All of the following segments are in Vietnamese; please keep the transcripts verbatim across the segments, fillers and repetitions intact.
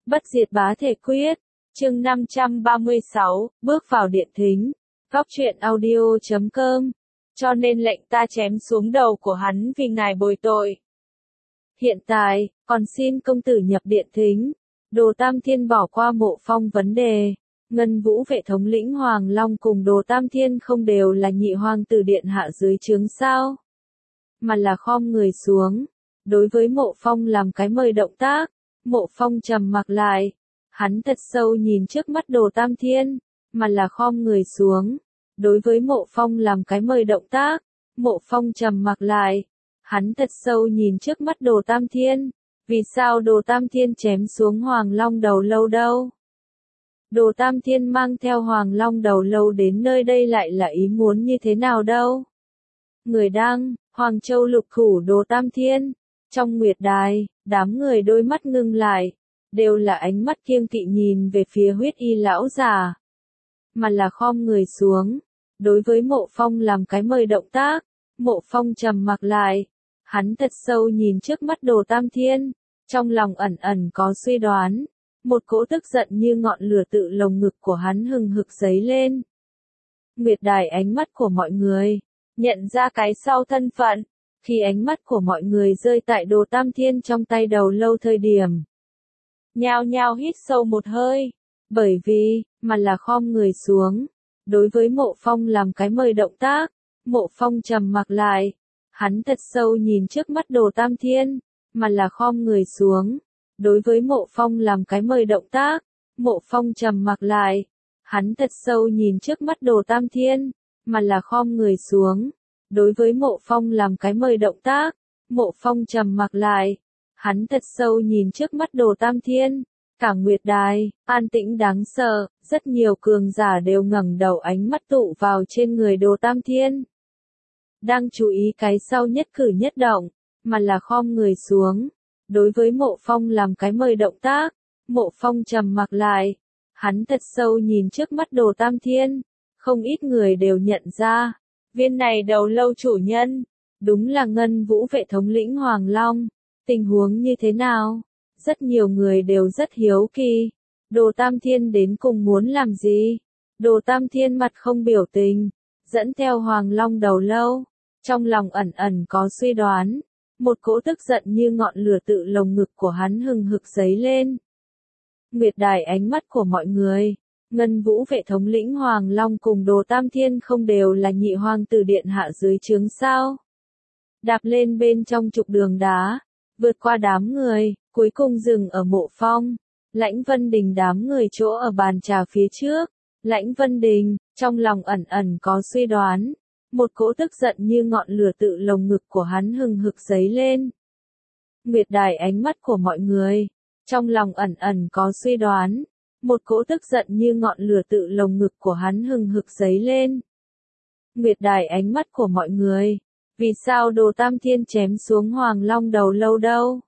Bất diệt bá thể quyết, chương năm trăm ba mươi sáu, bước vào điện thính, góc truyện audio chấm com, cho nên lệnh ta chém xuống đầu của hắn vì ngài bồi tội. Hiện tại, còn xin công tử nhập điện thính. Đồ Tam Thiên bỏ qua Mộ Phong vấn đề. Ngân Vũ vệ thống lĩnh Hoàng Long cùng Đồ Tam Thiên không đều là nhị hoàng tử điện hạ dưới trướng sao? Mà là khom người xuống. Đối với Mộ Phong làm cái mời động tác. Mộ Phong trầm mặc lại. Hắn thật sâu nhìn trước mắt Đồ Tam Thiên. Mà là khom người xuống. Đối với Mộ Phong làm cái mời động tác. Mộ Phong trầm mặc lại. Hắn thật sâu nhìn trước mắt Đồ Tam Thiên. Vì sao Đồ Tam Thiên chém xuống Hoàng Long đầu lâu đâu? Đồ Tam Thiên mang theo Hoàng Long đầu lâu đến nơi đây lại là ý muốn như thế nào đâu? Người đăng, Hoàng Châu lục khủ Đồ Tam Thiên. Trong nguyệt đài, đám người đôi mắt ngưng lại. Đều là ánh mắt kiêng kỵ nhìn về phía huyết y lão già. Mà là khom người xuống. Đối với Mộ Phong làm cái mời động tác. Mộ Phong trầm mặc lại. Hắn thật sâu nhìn trước mắt Đồ Tam Thiên, trong lòng ẩn ẩn có suy đoán, một cỗ tức giận như ngọn lửa tự lồng ngực của hắn hừng hực dấy lên. Nguyệt đài ánh mắt của mọi người, nhận ra cái sau thân phận, khi ánh mắt của mọi người rơi tại Đồ Tam Thiên trong tay đầu lâu thời điểm. Nhao nhao hít sâu một hơi, bởi vì, mà là khom người xuống, đối với Mộ Phong làm cái mời động tác, Mộ Phong trầm mặc lại. Hắn thật sâu nhìn trước mắt Đồ Tam Thiên, mà là khom người xuống. Đối với Mộ Phong làm cái mời động tác, Mộ Phong trầm mặc lại. Hắn thật sâu nhìn trước mắt Đồ Tam Thiên, mà là khom người xuống. Đối với Mộ Phong làm cái mời động tác, Mộ Phong trầm mặc lại. Hắn thật sâu nhìn trước mắt Đồ Tam Thiên. Cả nguyệt đài, an tĩnh đáng sợ, rất nhiều cường giả đều ngẩng đầu ánh mắt tụ vào trên người Đồ Tam Thiên. Đang chú ý cái sau nhất cử nhất động, mà là khom người xuống. Đối với Mộ Phong làm cái mời động tác, Mộ Phong trầm mặc lại. Hắn thật sâu nhìn trước mắt Đồ Tam Thiên, không ít người đều nhận ra, viên này đầu lâu chủ nhân, đúng là Ngân Vũ vệ thống lĩnh Hoàng Long. Tình huống như thế nào? Rất nhiều người đều rất hiếu kỳ. Đồ Tam Thiên đến cùng muốn làm gì? Đồ Tam Thiên mặt không biểu tình, dẫn theo Hoàng Long đầu lâu, trong lòng ẩn ẩn có suy đoán, một cỗ tức giận như ngọn lửa tự lồng ngực của hắn hừng hực dấy lên. Nguyệt đài ánh mắt của mọi người, Ngân Vũ vệ thống lĩnh Hoàng Long cùng Đồ Tam Thiên không đều là nhị hoàng tử điện hạ dưới trướng sao? Đạp lên bên trong trục đường đá, vượt qua đám người, cuối cùng dừng ở Mộ Phong. Lãnh Vân Đình đám người chỗ ở bàn trà phía trước. Lãnh Vân Đình, trong lòng ẩn ẩn có suy đoán, một cỗ tức giận như ngọn lửa tự lồng ngực của hắn hừng hực dấy lên. Nguyệt đài ánh mắt của mọi người, trong lòng ẩn ẩn có suy đoán, một cỗ tức giận như ngọn lửa tự lồng ngực của hắn hừng hực dấy lên. Nguyệt đài ánh mắt của mọi người, vì sao Đồ Tam Thiên chém xuống Hoàng Long đầu lâu đâu?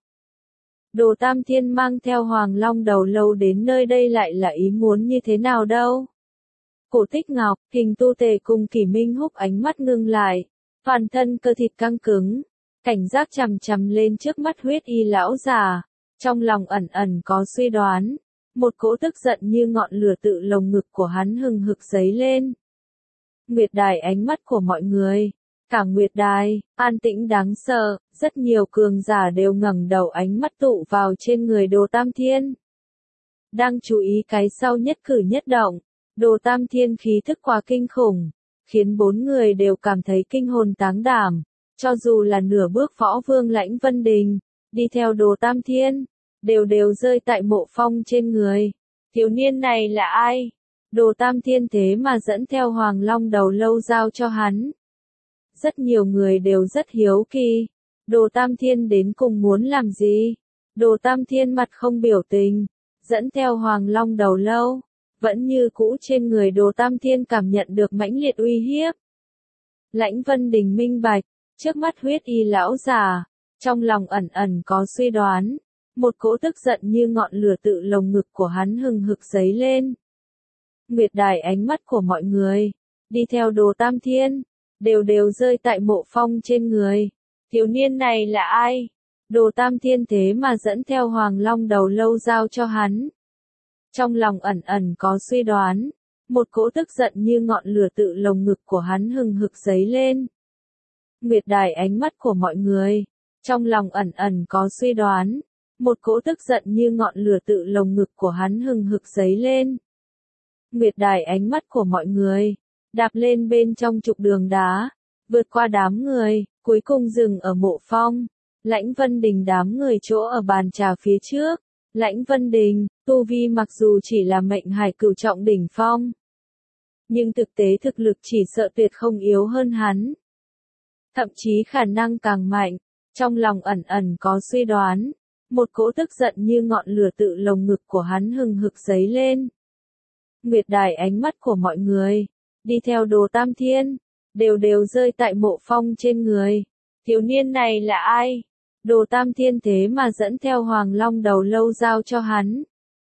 Đồ Tam Thiên mang theo Hoàng Long đầu lâu đến nơi đây lại là ý muốn như thế nào đâu? Cổ Tích Ngọc, Hình Tu Tề cùng Kỷ Minh Húc ánh mắt ngưng lại, toàn thân cơ thịt căng cứng, cảnh giác chằm chằm lên trước mắt huyết y lão già, trong lòng ẩn ẩn có suy đoán, một cỗ tức giận như ngọn lửa tự lồng ngực của hắn hừng hực dấy lên. Nguyệt đài ánh mắt của mọi người, cả nguyệt đài, an tĩnh đáng sợ, rất nhiều cường giả đều ngẩng đầu ánh mắt tụ vào trên người Đồ Tam Thiên. Đang chú ý cái sau nhất cử nhất động. Đồ Tam Thiên khí thức quá kinh khủng, khiến bốn người đều cảm thấy kinh hồn táng đảm, cho dù là nửa bước võ vương Lãnh Vân Đình, đi theo Đồ Tam Thiên, đều đều rơi tại Mộ Phong trên người. Thiếu niên này là ai? Đồ Tam Thiên thế mà dẫn theo Hoàng Long đầu lâu giao cho hắn. Rất nhiều người đều rất hiếu kỳ, Đồ Tam Thiên đến cùng muốn làm gì? Đồ Tam Thiên mặt không biểu tình, dẫn theo Hoàng Long đầu lâu. Vẫn như cũ trên người Đồ Tam Thiên cảm nhận được mãnh liệt uy hiếp. Lãnh Vân Đình minh bạch, trước mắt huyết y lão già, trong lòng ẩn ẩn có suy đoán, một cỗ tức giận như ngọn lửa tự lồng ngực của hắn hừng hực dấy lên. Nguyệt đài ánh mắt của mọi người, đi theo Đồ Tam Thiên, đều đều rơi tại Mộ Phong trên người. Thiếu niên này là ai? Đồ Tam Thiên thế mà dẫn theo Hoàng Long đầu lâu giao cho hắn. Trong lòng ẩn ẩn có suy đoán, một cỗ tức giận như ngọn lửa tự lồng ngực của hắn hừng hực dấy lên. Nguyệt đài ánh mắt của mọi người, trong lòng ẩn ẩn có suy đoán, một cỗ tức giận như ngọn lửa tự lồng ngực của hắn hừng hực dấy lên. Nguyệt đài ánh mắt của mọi người, đạp lên bên trong trục đường đá, vượt qua đám người, cuối cùng dừng ở Mộ Phong. Lãnh Vân Đình đám người chỗ ở bàn trà phía trước. Lãnh Vân Đình, tu vi mặc dù chỉ là mệnh hải cửu trọng đỉnh phong, nhưng thực tế thực lực chỉ sợ tuyệt không yếu hơn hắn. Thậm chí khả năng càng mạnh, trong lòng ẩn ẩn có suy đoán, một cỗ tức giận như ngọn lửa tự lồng ngực của hắn hừng hực dấy lên. Nguyệt đài ánh mắt của mọi người, đi theo Đồ Tam Thiên, đều đều rơi tại Mộ Phong trên người. Thiếu niên này là ai? Đồ Tam Thiên thế mà dẫn theo Hoàng Long đầu lâu giao cho hắn.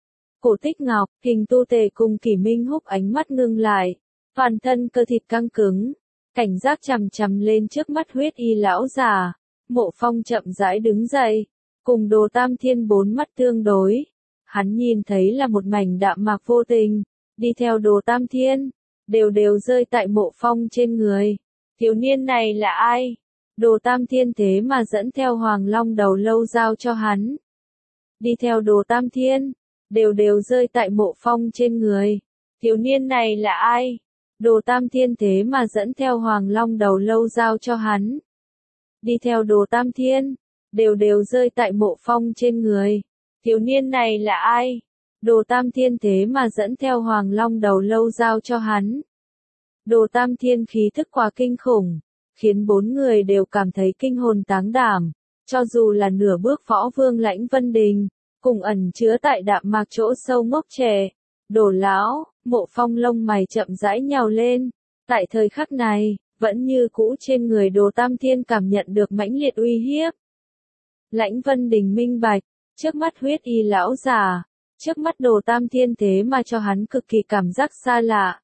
Cổ Tích Ngọc, Hình Tu Tề cùng Kỷ Minh Húc ánh mắt ngưng lại, toàn thân cơ thịt căng cứng, cảnh giác chằm chằm lên trước mắt huyết y lão già. Mộ Phong chậm rãi đứng dậy, cùng Đồ Tam Thiên bốn mắt tương đối. Hắn nhìn thấy là một mảnh đạm mạc vô tình, đi theo Đồ Tam Thiên, đều đều rơi tại Mộ Phong trên người. Thiếu niên này là ai? Đồ Tam Thiên thế mà dẫn theo Hoàng Long đầu lâu giao cho hắn. Đi theo Đồ Tam Thiên, đều đều rơi tại Mộ Phong trên người. Thiếu niên này là ai? Đồ Tam Thiên thế mà dẫn theo Hoàng Long đầu lâu giao cho hắn. Đi theo Đồ Tam Thiên, đều đều rơi tại Mộ Phong trên người. Thiếu niên này là ai? Đồ Tam Thiên thế mà dẫn theo Hoàng Long đầu lâu giao cho hắn. Đồ Tam Thiên khí thức quá kinh khủng, khiến bốn người đều cảm thấy kinh hồn táng đảm. Cho dù là nửa bước võ vương Lãnh Vân Đình, cùng ẩn chứa tại đạm mạc chỗ sâu ngốc trẻ. Đồ lão, Mộ Phong lông mày chậm rãi nhào lên. Tại thời khắc này, vẫn như cũ trên người Đồ Tam Thiên cảm nhận được mãnh liệt uy hiếp. Lãnh Vân Đình minh bạch, trước mắt huyết y lão già, trước mắt Đồ Tam Thiên thế mà cho hắn cực kỳ cảm giác xa lạ.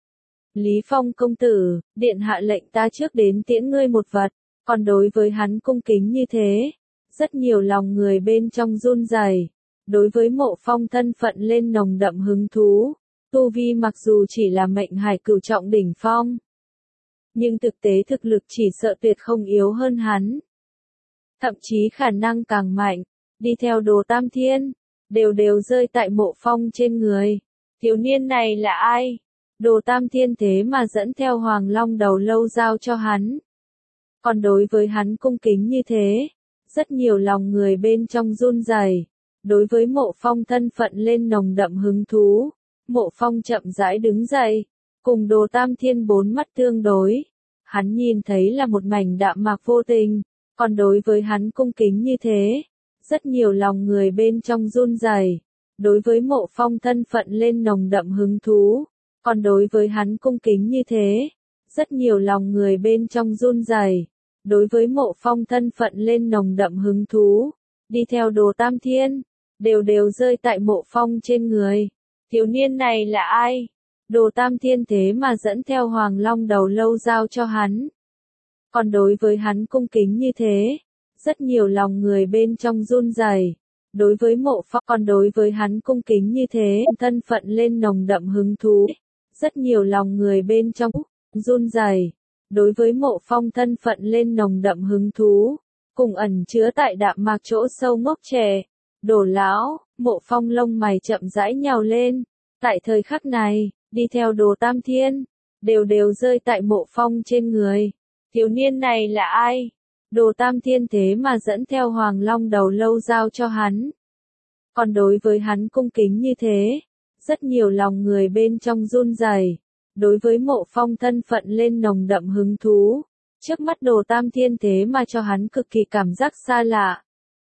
Lý Phong công tử, điện hạ lệnh ta trước đến tiễn ngươi một vật, còn đối với hắn cung kính như thế, rất nhiều lòng người bên trong run rẩy. Đối với Mộ Phong thân phận lên nồng đậm hứng thú, tu vi mặc dù chỉ là mệnh hải cửu trọng đỉnh phong, nhưng thực tế thực lực chỉ sợ tuyệt không yếu hơn hắn. Thậm chí khả năng càng mạnh, đi theo Đồ Tam Thiên, đều đều rơi tại Mộ Phong trên người. Thiếu niên này là ai? Đồ Tam Thiên thế mà dẫn theo Hoàng Long đầu lâu giao cho hắn. Còn đối với hắn cung kính như thế, rất nhiều lòng người bên trong run rẩy. Đối với Mộ Phong thân phận lên nồng đậm hứng thú, Mộ Phong chậm rãi đứng dậy, cùng Đồ Tam Thiên bốn mắt tương đối. Hắn nhìn thấy là một mảnh đạm mạc vô tình, còn đối với hắn cung kính như thế, rất nhiều lòng người bên trong run rẩy. Đối với Mộ Phong thân phận lên nồng đậm hứng thú, còn đối với hắn cung kính như thế, rất nhiều lòng người bên trong run rẩy. Đối với Mộ Phong thân phận lên nồng đậm hứng thú, đi theo Đồ Tam Thiên, đều đều rơi tại Mộ Phong trên người. Thiếu niên này là ai? Đồ Tam Thiên thế mà dẫn theo Hoàng Long đầu lâu giao cho hắn. Còn đối với hắn cung kính như thế, rất nhiều lòng người bên trong run rẩy. Đối với Mộ Phong, còn đối với hắn cung kính như thế, thân phận lên nồng đậm hứng thú, rất nhiều lòng người bên trong run rẩy. Đối với Mộ Phong thân phận lên nồng đậm hứng thú, cùng ẩn chứa tại đạm mạc chỗ sâu ngốc trẻ. Đồ lão, Mộ Phong lông mày chậm rãi nhào lên. Tại thời khắc này, đi theo Đồ Tam Thiên, đều đều rơi tại Mộ Phong trên người. Thiếu niên này là ai? Đồ Tam Thiên thế mà dẫn theo Hoàng Long đầu lâu giao cho hắn. Còn đối với hắn cung kính như thế, rất nhiều lòng người bên trong run rẩy. Đối với Mộ Phong thân phận lên nồng đậm hứng thú, trước mắt Đồ Tam Thiên thế mà cho hắn cực kỳ cảm giác xa lạ.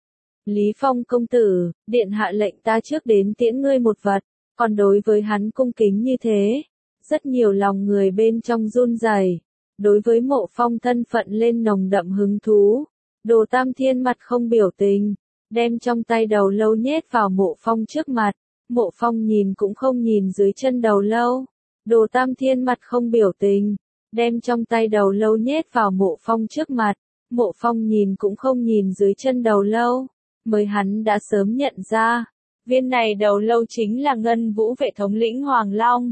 Lý Phong công tử, điện hạ lệnh ta trước đến tiễn ngươi một vật, còn đối với hắn cung kính như thế, rất nhiều lòng người bên trong run rẩy. Đối với Mộ Phong thân phận lên nồng đậm hứng thú, Đồ Tam Thiên mặt không biểu tình, đem trong tay đầu lâu nhét vào Mộ Phong trước mặt. Mộ Phong nhìn cũng không nhìn dưới chân đầu lâu. Đồ Tam Thiên mặt không biểu tình, đem trong tay đầu lâu nhét vào Mộ Phong trước mặt. Mộ Phong nhìn cũng không nhìn dưới chân đầu lâu, mới hắn đã sớm nhận ra, viên này đầu lâu chính là Ngân Vũ vệ thống lĩnh Hoàng Long.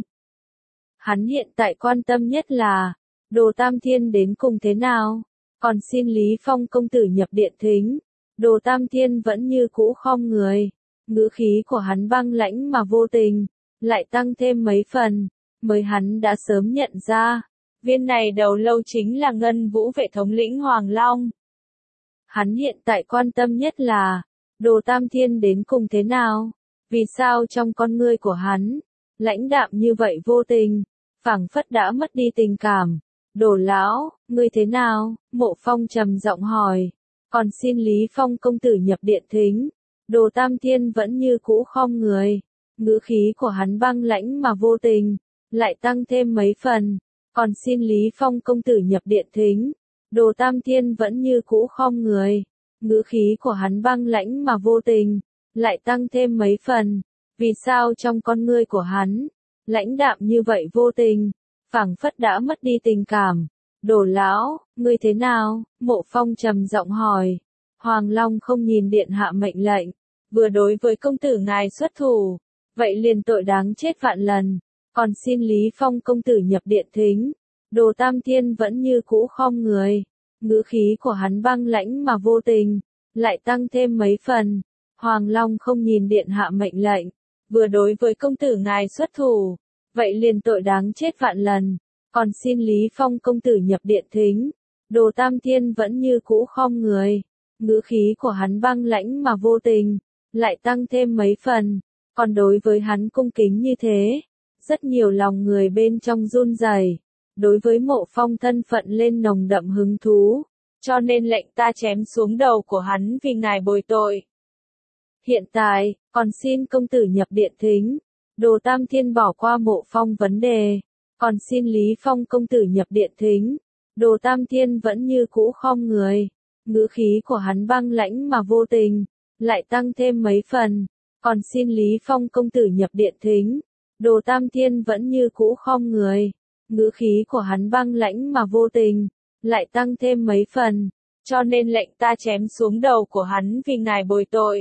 Hắn hiện tại quan tâm nhất là, Đồ Tam Thiên đến cùng thế nào, còn xin Lý Phong công tử nhập điện thính. Đồ Tam Thiên vẫn như cũ khom người, ngữ khí của hắn băng lãnh mà vô tình, lại tăng thêm mấy phần, mới hắn đã sớm nhận ra, viên này đầu lâu chính là Ngân Vũ vệ thống lĩnh Hoàng Long. Hắn hiện tại quan tâm nhất là, Đồ Tam Thiên đến cùng thế nào, vì sao trong con ngươi của hắn, lãnh đạm như vậy vô tình, phảng phất đã mất đi tình cảm. Đồ lão, ngươi thế nào? Mộ Phong trầm giọng hỏi. Còn xin Lý Phong công tử nhập điện thính. Đồ Tam Thiên vẫn như cũ khom người, ngữ khí của hắn băng lãnh mà vô tình, lại tăng thêm mấy phần. Còn xin Lý Phong công tử nhập điện thính. Đồ Tam Thiên vẫn như cũ khom người, ngữ khí của hắn băng lãnh mà vô tình, lại tăng thêm mấy phần. Vì sao trong con ngươi của hắn, lãnh đạm như vậy vô tình, phảng phất đã mất đi tình cảm. Đồ lão, ngươi thế nào? Mộ Phong trầm giọng hỏi. Hoàng Long không nhìn điện hạ mệnh lệnh, vừa đối với công tử ngài xuất thủ, vậy liền tội đáng chết vạn lần. Còn xin Lý Phong công tử nhập điện thính. Đồ Tam Thiên vẫn như cũ khom người, ngữ khí của hắn băng lãnh mà vô tình, lại tăng thêm mấy phần. Hoàng Long không nhìn điện hạ mệnh lệnh, vừa đối với công tử ngài xuất thủ, vậy liền tội đáng chết vạn lần. Còn xin Lý Phong công tử nhập điện thính. Đồ Tam Thiên vẫn như cũ khom người, ngữ khí của hắn băng lãnh mà vô tình, lại tăng thêm mấy phần. Còn đối với hắn cung kính như thế, rất nhiều lòng người bên trong run rẩy. Đối với Mộ Phong thân phận lên nồng đậm hứng thú, cho nên lệnh ta chém xuống đầu của hắn vì ngài bồi tội. Hiện tại, còn xin công tử nhập điện thính. Đồ Tam Thiên bỏ qua Mộ Phong vấn đề. Còn xin Lý Phong công tử nhập điện thính. Đồ Tam Thiên vẫn như cũ khom người, ngữ khí của hắn băng lãnh mà vô tình, lại tăng thêm mấy phần. Còn xin Lý Phong công tử nhập điện thính. Đồ Tam Thiên vẫn như cũ khom người, ngữ khí của hắn băng lãnh mà vô tình, lại tăng thêm mấy phần. Cho nên lệnh ta chém xuống đầu của hắn vì ngài bồi tội.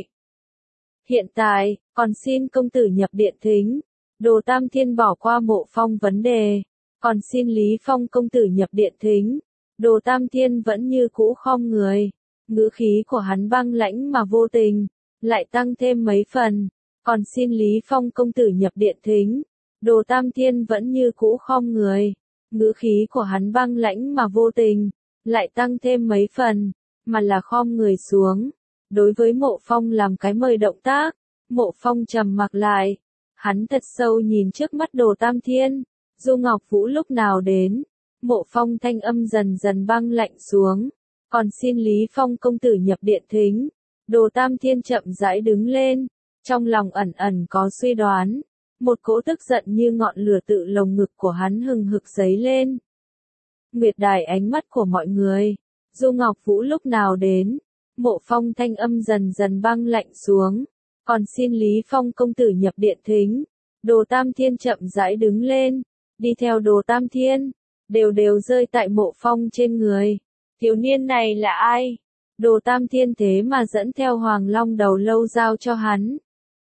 Hiện tại, còn xin công tử nhập điện thính. Đồ Tam Thiên bỏ qua Mộ Phong vấn đề. Còn xin Lý Phong công tử nhập điện thính. Đồ Tam Thiên vẫn như cũ khom người, ngữ khí của hắn băng lãnh mà vô tình, lại tăng thêm mấy phần. Còn xin Lý Phong công tử nhập điện thính. Đồ Tam Thiên vẫn như cũ khom người, ngữ khí của hắn băng lãnh mà vô tình, lại tăng thêm mấy phần, mà là khom người xuống. Đối với Mộ Phong làm cái mời động tác, Mộ Phong trầm mặc lại. Hắn thật sâu nhìn trước mắt Đồ Tam Thiên. Du Ngọc Vũ lúc nào đến? Mộ Phong thanh âm dần dần băng lạnh xuống. Còn xin Lý Phong công tử nhập điện thính. Đồ Tam Thiên chậm rãi đứng lên. Trong lòng ẩn ẩn có suy đoán. Một cỗ tức giận như ngọn lửa tự lồng ngực của hắn hừng hực dấy lên. Nguyệt đài ánh mắt của mọi người. Du Ngọc Vũ lúc nào đến? Mộ Phong thanh âm dần dần băng lạnh xuống. Còn xin Lý Phong công tử nhập điện thính. Đồ Tam Thiên chậm rãi đứng lên. Đi theo Đồ Tam Thiên, đều đều rơi tại Mộ Phong trên người. Thiếu niên này là ai? Đồ Tam Thiên thế mà dẫn theo Hoàng Long đầu lâu giao cho hắn.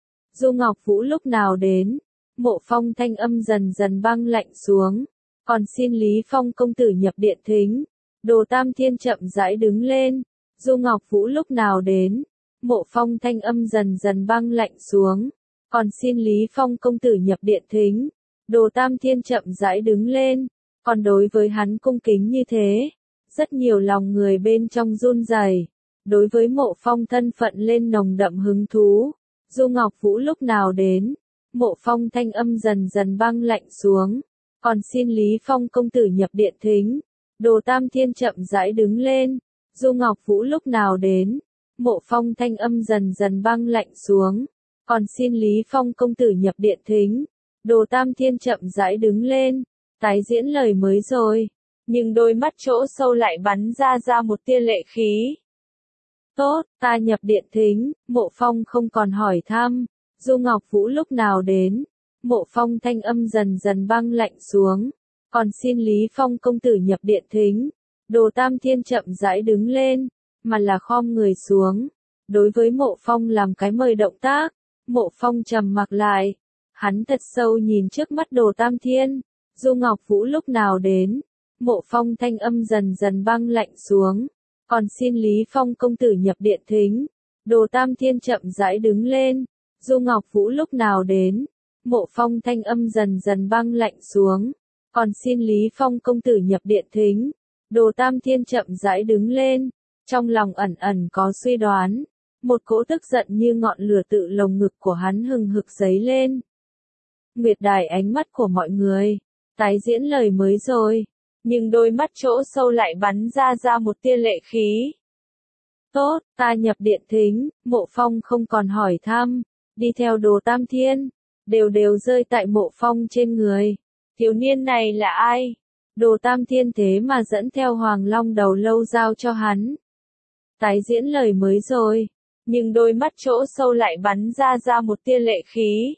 Du Ngọc Vũ lúc nào đến? Mộ Phong thanh âm dần dần băng lạnh xuống. Còn xin Lý Phong công tử nhập điện thính. Đồ Tam Thiên chậm rãi đứng lên. Du Ngọc Vũ lúc nào đến? Mộ Phong thanh âm dần dần băng lạnh xuống. Còn xin Lý Phong công tử nhập điện thính. Đồ Tam Thiên chậm rãi đứng lên. Còn đối với hắn cung kính như thế, rất nhiều lòng người bên trong run rẩy. Đối với Mộ Phong thân phận lên nồng đậm hứng thú. Du Ngọc Vũ lúc nào đến? Mộ Phong thanh âm dần dần băng lạnh xuống. Còn xin Lý Phong công tử nhập điện thính. Đồ Tam Thiên chậm rãi đứng lên. Du Ngọc Vũ lúc nào đến? Mộ Phong thanh âm dần dần băng lạnh xuống. Còn xin Lý Phong công tử nhập điện thính. Đồ Tam Thiên chậm rãi đứng lên. Tái diễn lời mới rồi. Nhưng đôi mắt chỗ sâu lại bắn ra ra một tia lệ khí. Tốt, ta nhập điện thính. Mộ Phong không còn hỏi thăm. Du Ngọc Vũ lúc nào đến? Mộ Phong thanh âm dần dần băng lạnh xuống. Còn xin Lý Phong công tử nhập điện thính. Đồ Tam Thiên chậm rãi đứng lên, mà là khom người xuống. Đối với Mộ Phong làm cái mời động tác, Mộ Phong trầm mặc lại. Hắn thật sâu nhìn trước mắt Đồ Tam Thiên, Du Ngọc Vũ lúc nào đến. Mộ Phong thanh âm dần dần băng lạnh xuống. Còn xin Lý Phong công tử nhập điện thính. Đồ Tam Thiên chậm rãi đứng lên. Du Ngọc Vũ lúc nào đến. Mộ Phong thanh âm dần dần băng lạnh xuống. Còn xin Lý Phong công tử nhập điện thính. Đồ Tam Thiên chậm rãi đứng lên. Trong lòng ẩn ẩn có suy đoán. Một cỗ tức giận như ngọn lửa tự lồng ngực của hắn hừng hực dấy lên. Nguyệt Đài ánh mắt của mọi người. Tái diễn lời mới rồi. Nhưng đôi mắt chỗ sâu lại bắn ra ra một tia lệ khí. Tốt, ta nhập điện thính. Mộ Phong không còn hỏi thăm. Đi theo Đồ Tam Thiên. Đều đều rơi tại Mộ Phong trên người. Thiếu niên này là ai? Đồ Tam Thiên thế mà dẫn theo Hoàng Long đầu lâu giao cho hắn. Tái diễn lời mới rồi. Nhưng đôi mắt chỗ sâu lại bắn ra ra một tia lệ khí.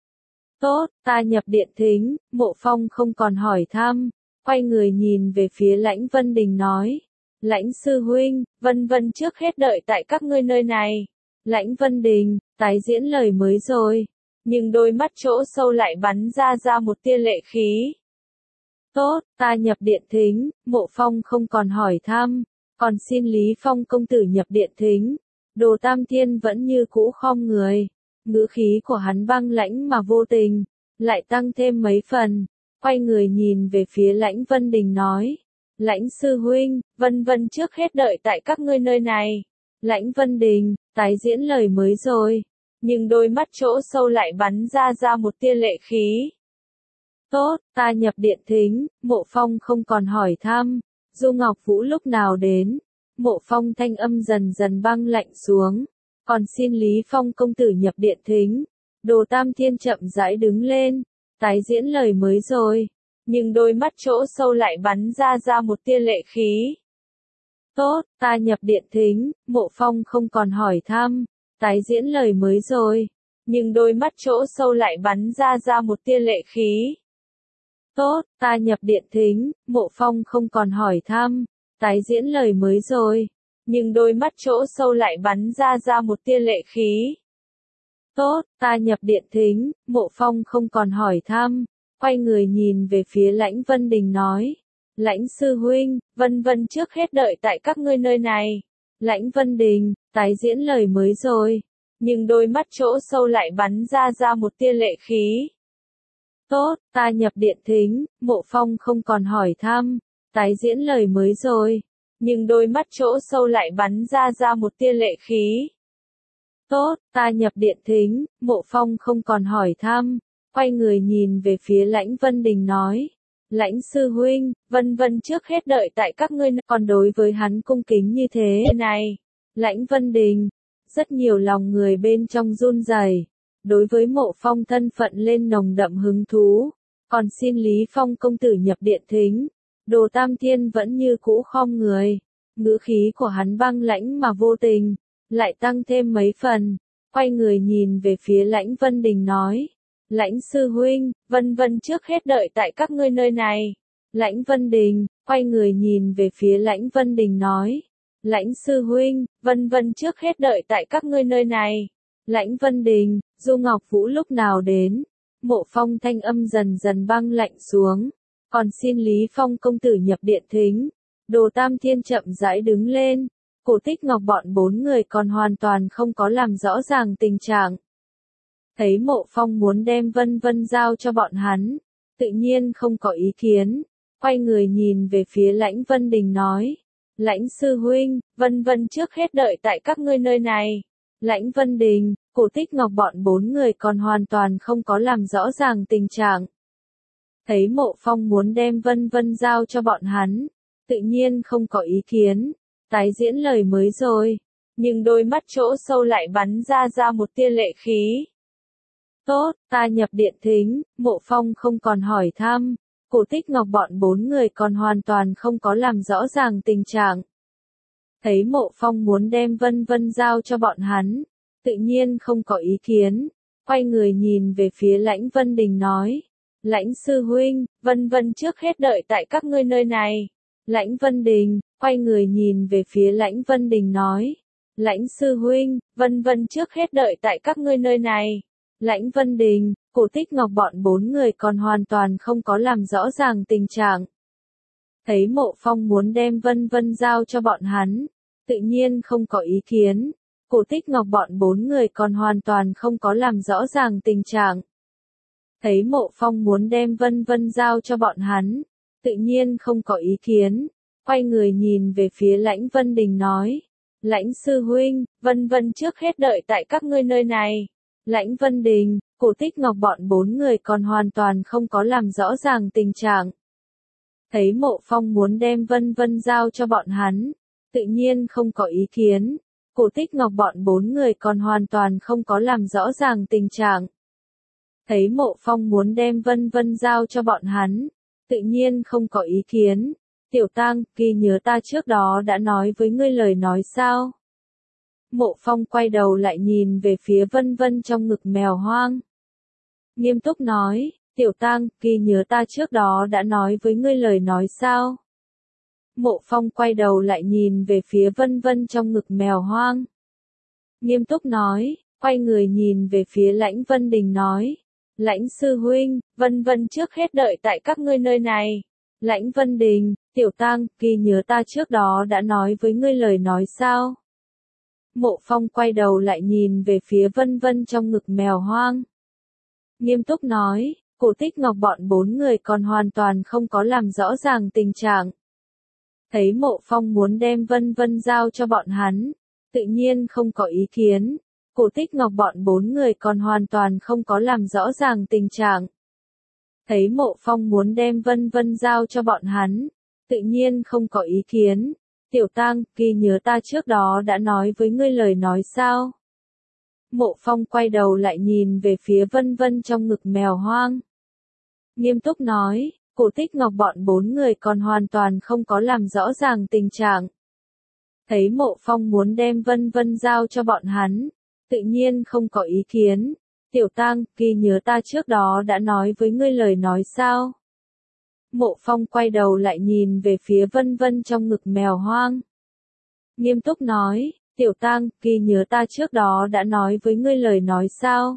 Tốt, ta nhập điện thính. Mộ Phong không còn hỏi thăm. Quay người nhìn về phía Lãnh Vân Đình nói. Lãnh sư huynh, Vân Vân trước hết đợi tại các ngươi nơi này. Lãnh Vân Đình, tái diễn lời mới rồi. Nhưng đôi mắt chỗ sâu lại bắn ra ra một tia lệ khí. Tốt, ta nhập điện thính. Mộ Phong không còn hỏi thăm. Còn xin Lý Phong công tử nhập điện thính. Đồ Tam Thiên vẫn như cũ khom người. Ngữ khí của hắn băng lãnh mà vô tình. Lại tăng thêm mấy phần. Quay người nhìn về phía Lãnh Vân Đình nói. Lãnh sư huynh, Vân Vân trước hết đợi tại các ngươi nơi này. Lãnh Vân Đình, tái diễn lời mới rồi. Nhưng đôi mắt chỗ sâu lại bắn ra ra một tia lệ khí. Tốt, ta nhập điện thính. Mộ Phong không còn hỏi thăm. Du Ngọc Vũ lúc nào đến. Mộ Phong thanh âm dần dần băng lạnh xuống. Còn xin Lý Phong công tử nhập điện thính. Đồ Tam Thiên chậm rãi đứng lên. Tái diễn lời mới rồi. Nhưng đôi mắt chỗ sâu lại bắn ra ra một tia lệ khí. Tốt, ta nhập điện thính. Mộ Phong không còn hỏi thăm. Tái diễn lời mới rồi. Nhưng đôi mắt chỗ sâu lại bắn ra ra một tia lệ khí. Tốt, ta nhập điện thính. Mộ Phong không còn hỏi thăm. Tái diễn lời mới rồi. Nhưng đôi mắt chỗ sâu lại bắn ra ra một tia lệ khí. Tốt, ta nhập điện thính. Mộ Phong không còn hỏi thăm. Quay người nhìn về phía Lãnh Vân Đình nói. Lãnh sư huynh, Vân Vân trước hết đợi tại các ngươi nơi này. Lãnh Vân Đình, tái diễn lời mới rồi. Nhưng đôi mắt chỗ sâu lại bắn ra ra một tia lệ khí. Tốt, ta nhập điện thính. Mộ Phong không còn hỏi thăm. Tái diễn lời mới rồi. Nhưng đôi mắt chỗ sâu lại bắn ra ra một tia lệ khí. Tốt, ta nhập điện thính. Mộ Phong không còn hỏi thăm. Quay người nhìn về phía Lãnh Vân Đình nói. Lãnh sư huynh, Vân Vân trước hết đợi tại các ngươi. Còn đối với hắn cung kính như thế này. Lãnh Vân Đình. Rất nhiều lòng người bên trong run rẩy. Đối với Mộ Phong thân phận lên nồng đậm hứng thú. Còn xin Lý Phong công tử nhập điện thính. Đồ Tam Thiên vẫn như cũ khom người. Ngữ khí của hắn băng lãnh mà vô tình. Lại tăng thêm mấy phần. Quay người nhìn về phía Lãnh Vân Đình nói. Lãnh sư huynh, Vân Vân trước hết đợi tại các ngươi nơi này. Lãnh Vân Đình, quay người nhìn về phía Lãnh Vân Đình nói. Lãnh sư huynh, Vân Vân trước hết đợi tại các ngươi nơi này. Lãnh Vân Đình, Du Ngọc Vũ lúc nào đến. Mộ Phong thanh âm dần dần băng lạnh xuống. Còn xin Lý Phong công tử nhập điện thính. Đồ Tam Thiên chậm rãi đứng lên. Cổ Tích Ngọc bọn bốn người còn hoàn toàn không có làm rõ ràng tình trạng. Thấy Mộ Phong muốn đem Vân Vân giao cho bọn hắn. Tự nhiên không có ý kiến. Quay người nhìn về phía Lãnh Vân Đình nói. Lãnh sư huynh, Vân Vân trước hết đợi tại các ngươi nơi này. Lãnh Vân Đình, Cổ Tích Ngọc bọn bốn người còn hoàn toàn không có làm rõ ràng tình trạng. Thấy Mộ Phong muốn đem Vân Vân giao cho bọn hắn. Tự nhiên không có ý kiến. Tái diễn lời mới rồi. Nhưng đôi mắt chỗ sâu lại bắn ra ra một tia lệ khí. Tốt, ta nhập điện thính. Mộ Phong không còn hỏi thăm. Cổ Tích Ngọc bọn bốn người còn hoàn toàn không có làm rõ ràng tình trạng. Thấy Mộ Phong muốn đem Vân Vân giao cho bọn hắn. Tự nhiên không có ý kiến. Quay người nhìn về phía Lãnh Vân Đình nói. Lãnh sư huynh, Vân Vân trước hết đợi tại các ngươi nơi này. Lãnh Vân Đình, quay người nhìn về phía Lãnh Vân Đình nói. Lãnh sư huynh, Vân Vân trước hết đợi tại các ngươi nơi này. Lãnh Vân Đình, Cổ Tích Ngọc bọn bốn người còn hoàn toàn không có làm rõ ràng tình trạng. Thấy Mộ Phong muốn đem Vân Vân giao cho bọn hắn, tự nhiên không có ý kiến. Cổ Tích Ngọc bọn bốn người còn hoàn toàn không có làm rõ ràng tình trạng. Thấy Mộ Phong muốn đem Vân Vân giao cho bọn hắn, tự nhiên không có ý kiến. Quay người nhìn về phía Lãnh Vân Đình nói. Lãnh sư huynh, Vân Vân trước hết đợi tại các ngươi nơi này. Lãnh Vân Đình, Cổ Tích Ngọc bọn bốn người còn hoàn toàn không có làm rõ ràng tình trạng. Thấy Mộ Phong muốn đem Vân Vân giao cho bọn hắn, tự nhiên không có ý kiến. Cổ Tích Ngọc bọn bốn người còn hoàn toàn không có làm rõ ràng tình trạng. Thấy Mộ Phong muốn đem Vân Vân giao cho bọn hắn, tự nhiên không có ý kiến. Tiểu Tang, Kỳ nhớ ta trước đó đã nói với ngươi lời nói sao? Mộ Phong quay đầu lại nhìn về phía Vân Vân trong ngực mèo hoang. Nghiêm túc nói, Tiểu Tang, Kỳ nhớ ta trước đó đã nói với ngươi lời nói sao? Mộ Phong quay đầu lại nhìn về phía Vân Vân trong ngực mèo hoang. Nghiêm túc nói, quay người nhìn về phía Lãnh Vân Đình nói. Lãnh sư huynh, Vân Vân trước hết đợi tại các ngươi nơi này. Lãnh Vân Đình, Tiểu Tang, Kỳ nhớ ta trước đó đã nói với ngươi lời nói sao? Mộ Phong quay đầu lại nhìn về phía Vân Vân trong ngực mèo hoang. Nghiêm túc nói, Cổ Tích Ngọc bọn bốn người còn hoàn toàn không có làm rõ ràng tình trạng. Thấy Mộ Phong muốn đem Vân Vân giao cho bọn hắn, tự nhiên không có ý kiến. Cổ Tích Ngọc bọn bốn người còn hoàn toàn không có làm rõ ràng tình trạng. Thấy Mộ Phong muốn đem Vân Vân giao cho bọn hắn, tự nhiên không có ý kiến. Tiểu Tang, Kỳ nhớ ta trước đó đã nói với ngươi lời nói sao? Mộ Phong quay đầu lại nhìn về phía Vân Vân trong ngực mèo hoang. Nghiêm túc nói, Cổ Tích Ngọc bọn bốn người còn hoàn toàn không có làm rõ ràng tình trạng. Thấy Mộ Phong muốn đem Vân Vân giao cho bọn hắn, tự nhiên không có ý kiến. Tiểu Tang, Kỳ nhớ ta trước đó đã nói với ngươi lời nói sao? Mộ Phong quay đầu lại nhìn về phía Vân Vân trong ngực mèo hoang. Nghiêm túc nói, Tiểu Tang, Kỳ nhớ ta trước đó đã nói với ngươi lời nói sao?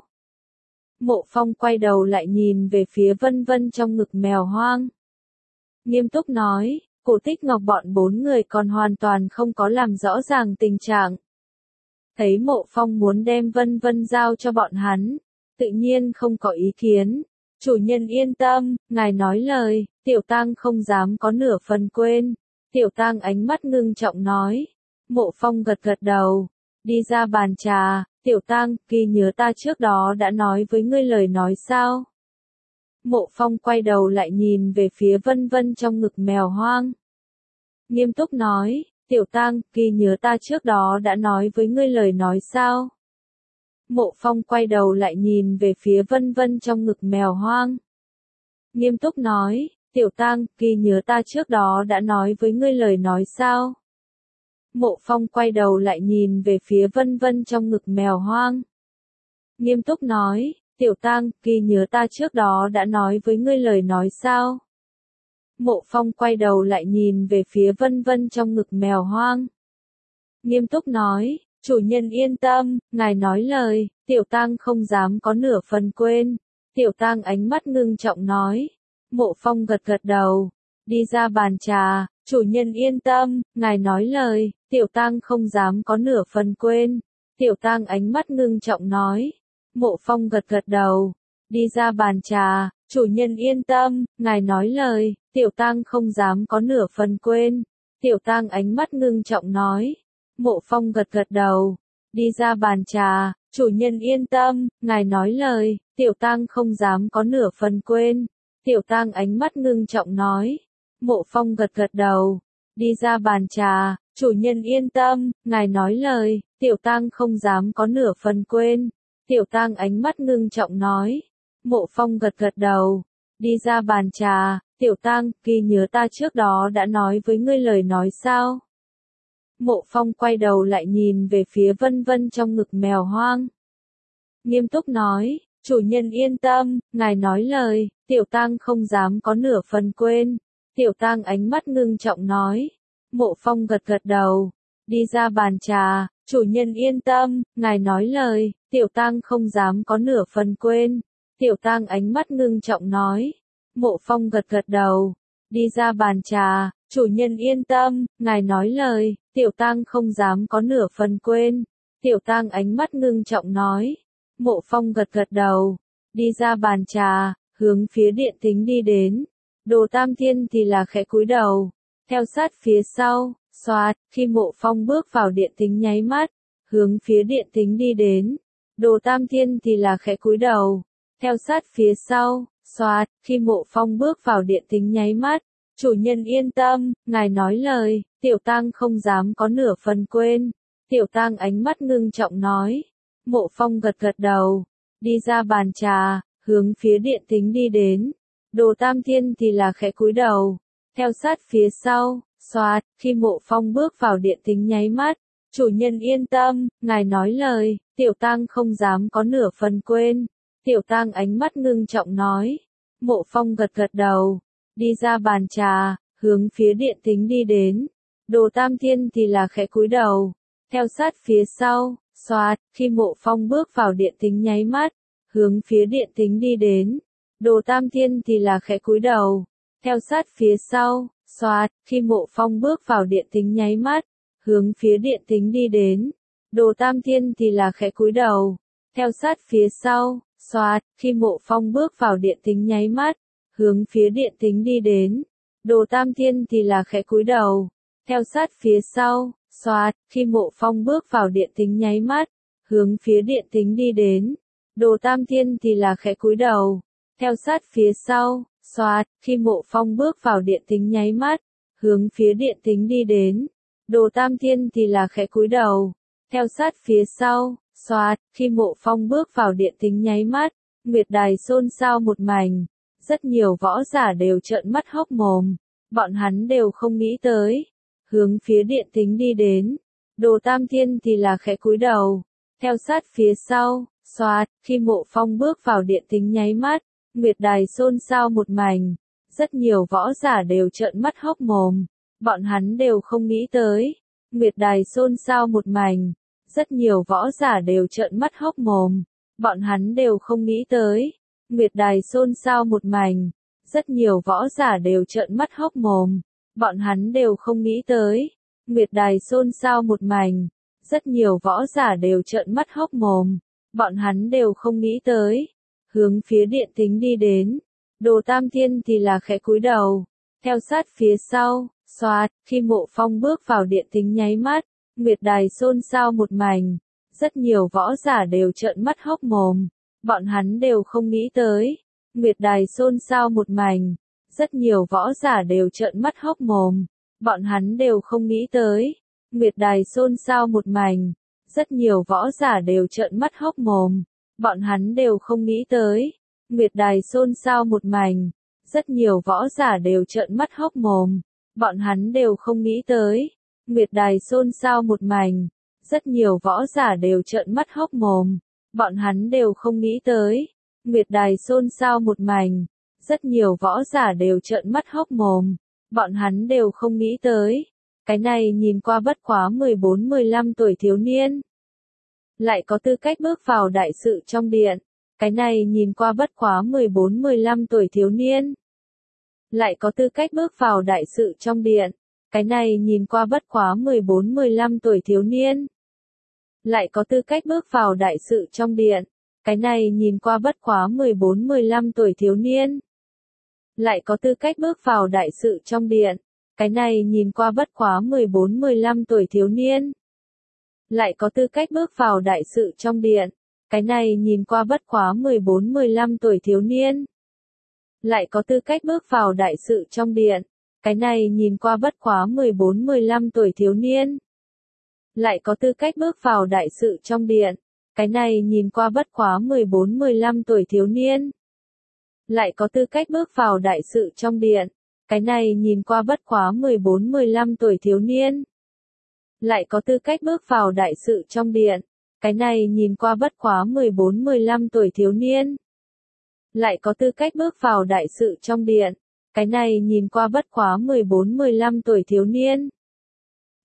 Mộ Phong quay đầu lại nhìn về phía Vân Vân trong ngực mèo hoang. Nghiêm túc nói, Cổ Tích Ngọc bọn bốn người còn hoàn toàn không có làm rõ ràng tình trạng. Thấy Mộ Phong muốn đem Vân Vân giao cho bọn hắn, tự nhiên không có ý kiến. Chủ nhân yên tâm, ngài nói lời, Tiểu Tang không dám có nửa phần quên. Tiểu Tang ánh mắt ngưng trọng nói. Mộ Phong gật gật đầu, đi ra bàn trà. Tiểu Tang, Kỳ nhớ ta trước đó đã nói với ngươi lời nói sao? Mộ Phong quay đầu lại nhìn về phía Vân Vân trong ngực mèo hoang. Nghiêm túc nói, Tiểu Tang, Kỳ nhớ ta trước đó đã nói với ngươi lời nói sao? Mộ Phong quay đầu lại nhìn về phía Vân Vân trong ngực mèo hoang. Nghiêm túc nói, Tiểu Tang, Kỳ nhớ ta trước đó đã nói với ngươi lời nói sao? Mộ Phong quay đầu lại nhìn về phía Vân Vân trong ngực mèo hoang. Nghiêm túc nói, Tiểu Tang, Kỳ nhớ ta trước đó đã nói với ngươi lời nói sao? Mộ Phong quay đầu lại nhìn về phía Vân Vân trong ngực mèo hoang. Nghiêm túc nói, chủ nhân yên tâm, ngài nói lời, Tiểu Tang không dám có nửa phần quên. Tiểu Tang ánh mắt ngưng trọng nói. Mộ Phong gật gật đầu, đi ra bàn trà, chủ nhân yên tâm, ngài nói lời, Tiểu Tang không dám có nửa phần quên. Tiểu Tang ánh mắt ngưng trọng nói. Mộ Phong gật gật đầu, đi ra bàn trà, chủ nhân yên tâm, ngài nói lời, Tiểu Tang không dám có nửa phần quên. Tiểu Tang ánh mắt ngưng trọng nói. Mộ Phong gật gật đầu, đi ra bàn trà, chủ nhân yên tâm, ngài nói lời, Tiểu Tang không dám có nửa phần quên. Tiểu Tang ánh mắt ngưng trọng nói. Mộ Phong gật gật đầu, đi ra bàn trà, chủ nhân yên tâm, ngài nói lời, Tiểu Tang không dám có nửa phần quên. Tiểu Tang ánh mắt ngưng trọng nói. Mộ Phong gật gật đầu, đi ra bàn trà, Tiểu Tang, Kỳ nhớ ta trước đó đã nói với ngươi lời nói sao? Mộ Phong quay đầu lại nhìn về phía Vân Vân trong ngực mèo hoang. Nghiêm túc nói, chủ nhân yên tâm, ngài nói lời, Tiểu Tang không dám có nửa phần quên. Tiểu Tang ánh mắt ngưng trọng nói. Mộ Phong gật gật đầu, đi ra bàn trà, chủ nhân yên tâm, ngài nói lời, Tiểu Tang không dám có nửa phần quên. Tiểu Tang ánh mắt ngưng trọng nói. Mộ Phong gật gật đầu, đi ra bàn trà, chủ nhân yên tâm, ngài nói lời, Tiểu Tang không dám có nửa phần quên. Tiểu Tang ánh mắt ngưng trọng nói. Mộ Phong gật gật đầu, đi ra bàn trà, hướng phía điện thính đi đến. Đồ Tam Thiên thì là khẽ cúi đầu, theo sát phía sau, xoạt, khi Mộ Phong bước vào điện thính nháy mắt, hướng phía điện thính đi đến. Đồ Tam Thiên thì là khẽ cúi đầu, theo sát phía sau, xoạt, khi Mộ Phong bước vào điện thính nháy mắt, chủ nhân yên tâm, ngài nói lời, Tiểu Tang không dám có nửa phần quên. Tiểu Tang ánh mắt ngưng trọng nói. Mộ Phong gật gật đầu, đi ra bàn trà, hướng phía điện thính đi đến. Đồ Tam Thiên thì là khẽ cúi đầu, theo sát phía sau, xoạt, khi Mộ Phong bước vào điện thính nháy mắt, chủ nhân yên tâm, ngài nói lời, Tiểu Tang không dám có nửa phần quên. Tiểu Tang ánh mắt ngưng trọng nói. Mộ Phong gật gật đầu, đi ra bàn trà, hướng phía điện thính đi đến. Đồ Tam Thiên thì là khẽ cúi đầu, theo sát phía sau, xoạt, khi Mộ Phong bước vào điện thính nháy mắt, hướng phía điện thính đi đến. Đồ Tam Thiên thì là khẽ cúi đầu, theo sát phía sau, xoạt, khi Mộ Phong bước vào điện thính nháy mắt, hướng phía điện thính đi đến. Đồ Tam Thiên thì là khẽ cúi đầu, theo sát phía sau, xoạt, khi Mộ Phong bước vào điện thính nháy mắt, hướng phía điện thính đi đến. Đồ Tam Thiên thì là khẽ cúi đầu, theo sát phía sau, xoạt, khi Mộ Phong bước vào điện thính nháy mắt, hướng phía điện thính đi đến. Đồ Tam Thiên thì là khẽ cúi đầu, theo sát phía sau, xoạt, khi Mộ Phong bước vào điện thính nháy mắt, hướng phía điện thính đi đến. Đồ Tam Thiên thì là khẽ cúi đầu, theo sát phía sau, xoạt, khi Mộ Phong bước vào điện thính nháy mắt, Nguyệt Đài xôn xao một mảnh, rất nhiều võ giả đều trợn mắt hốc mồm, bọn hắn đều không nghĩ tới, hướng phía điện thính đi đến. Đồ Tam Thiên thì là khẽ cúi đầu, theo sát phía sau, xoạt, khi Mộ Phong bước vào điện thính nháy mắt, Nguyệt Đài xôn xao một mảnh, rất nhiều võ giả đều trợn mắt hốc mồm, bọn hắn đều không nghĩ tới, Nguyệt Đài xôn xao một mảnh, rất nhiều võ giả đều trợn mắt hốc mồm, bọn hắn đều không nghĩ tới, Nguyệt Đài xôn xao một mảnh, rất nhiều võ giả đều trợn mắt hốc mồm, bọn hắn đều không nghĩ tới, Nguyệt Đài xôn xao một mảnh, rất nhiều võ giả đều trợn mắt hốc mồm, bọn hắn đều không nghĩ tới, hướng phía điện thính đi đến. Đồ Tam Thiên thì là khẽ cúi đầu, theo sát phía sau, xoạt, khi Mộ Phong bước vào điện thính nháy mắt, Nguyệt Đài xôn xao một mảnh, rất nhiều võ giả đều trợn mắt hốc mồm, bọn hắn đều không nghĩ tới, Nguyệt Đài xôn xao một mảnh, rất nhiều võ giả đều trợn mắt hốc mồm, bọn hắn đều không nghĩ tới, Nguyệt Đài xôn xao một mảnh, rất nhiều võ giả đều trợn mắt hốc mồm, bọn hắn đều không nghĩ tới, Nguyệt Đài xôn xao một mảnh, rất nhiều võ giả đều trợn mắt hốc mồm, bọn hắn đều không nghĩ tới, Nguyệt Đài xôn xao một mảnh, rất nhiều võ giả đều trợn mắt hốc mồm, bọn hắn đều không nghĩ tới, Nguyệt Đài xôn xao một mảnh, rất nhiều võ giả đều trợn mắt hốc mồm, bọn hắn đều không nghĩ tới, cái này nhìn qua bất quá mười bốn mười lăm tuổi thiếu niên, lại có tư cách bước vào đại sự trong điện, cái này nhìn qua bất quá mười bốn mười lăm tuổi thiếu niên, lại có tư cách bước vào đại sự trong điện, cái này nhìn qua bất quá mười bốn mười lăm tuổi thiếu niên, lại có tư cách bước vào đại sự trong điện, cái này nhìn qua bất quá mười bốn mười lăm tuổi thiếu niên, lại có tư cách bước vào đại sự trong điện, cái này nhìn qua bất quá mười bốn mười lăm tuổi thiếu niên, lại có tư cách bước vào đại sự trong điện, cái này nhìn qua bất quá mười bốn mười lăm tuổi thiếu niên, lại có tư cách bước vào đại sự trong điện, cái này nhìn qua bất quá mười bốn mười lăm tuổi thiếu niên, lại có tư cách bước vào đại sự trong điện, cái này nhìn qua bất quá mười bốn mười lăm tuổi thiếu niên, lại có tư cách bước vào đại sự trong điện, cái này nhìn qua bất quá mười bốn mười lăm tuổi thiếu niên, lại có tư cách bước vào đại sự trong điện, cái này nhìn qua bất quá mười bốn mười lăm tuổi thiếu niên, lại có tư cách bước vào đại sự trong điện, cái này nhìn qua bất quá mười bốn mười lăm tuổi thiếu niên,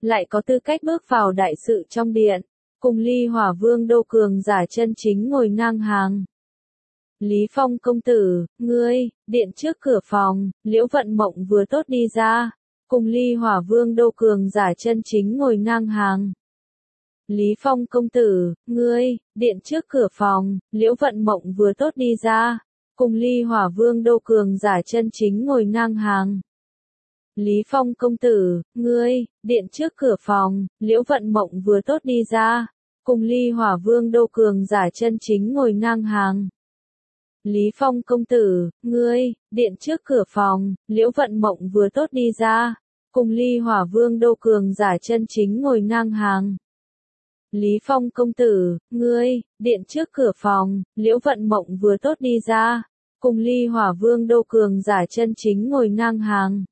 lại có tư cách bước vào đại sự trong điện, cùng Ly Hỏa Vương đô cường giả chân chính ngồi ngang hàng. Lý Phong công tử, ngươi, điện trước cửa phòng, Liễu Vận Mộng vừa tốt đi ra, cùng Ly Hỏa Vương đô cường giả chân chính ngồi ngang hàng. Lý Phong công tử, ngươi, điện trước cửa phòng, Liễu Vận Mộng vừa tốt đi ra, cùng Ly Hỏa Vương đô cường giả chân chính ngồi ngang hàng. Lý Phong công tử, ngươi, điện trước cửa phòng, Liễu Vận Mộng vừa tốt đi ra, cùng Ly Hỏa Vương đô cường giả chân chính ngồi ngang hàng. Lý Phong công tử, ngươi, điện trước cửa phòng, Liễu Vận Mộng vừa tốt đi ra, cùng Ly Hỏa Vương đô cường giả chân chính ngồi ngang hàng. Lý Phong công tử, ngươi, điện trước cửa phòng, Liễu Vận Mộng vừa tốt đi ra, cùng Ly Hỏa Vương đô cường giả chân chính ngồi ngang hàng.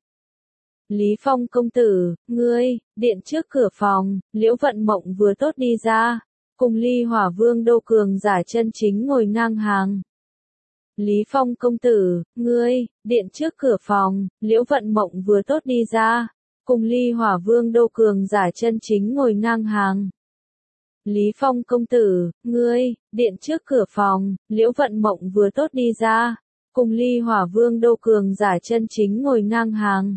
Lý Phong công tử, ngươi, điện trước cửa phòng, Liễu Vận Mộng vừa tốt đi ra, cùng Ly Hỏa Vương đô cường giả chân chính ngồi ngang hàng. Lý Phong công tử, ngươi, điện trước cửa phòng, Liễu Vận Mộng vừa tốt đi ra, cùng Ly Hỏa Vương đô cường giả chân chính ngồi ngang hàng. Lý Phong công tử, ngươi, điện trước cửa phòng, Liễu Vận Mộng vừa tốt đi ra, cùng Ly Hỏa Vương đô cường giả chân chính ngồi ngang hàng.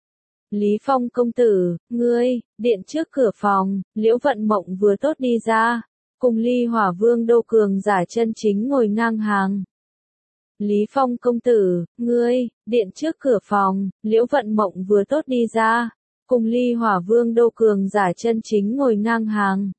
Lý Phong công tử, ngươi, điện trước cửa phòng, Liễu Vận Mộng vừa tốt đi ra, cùng Ly Hỏa Vương đô cường giả chân chính ngồi ngang hàng. Lý Phong công tử, ngươi, điện trước cửa phòng, Liễu Vận Mộng vừa tốt đi ra, cùng Ly Hỏa Vương đô cường giả chân chính ngồi ngang hàng.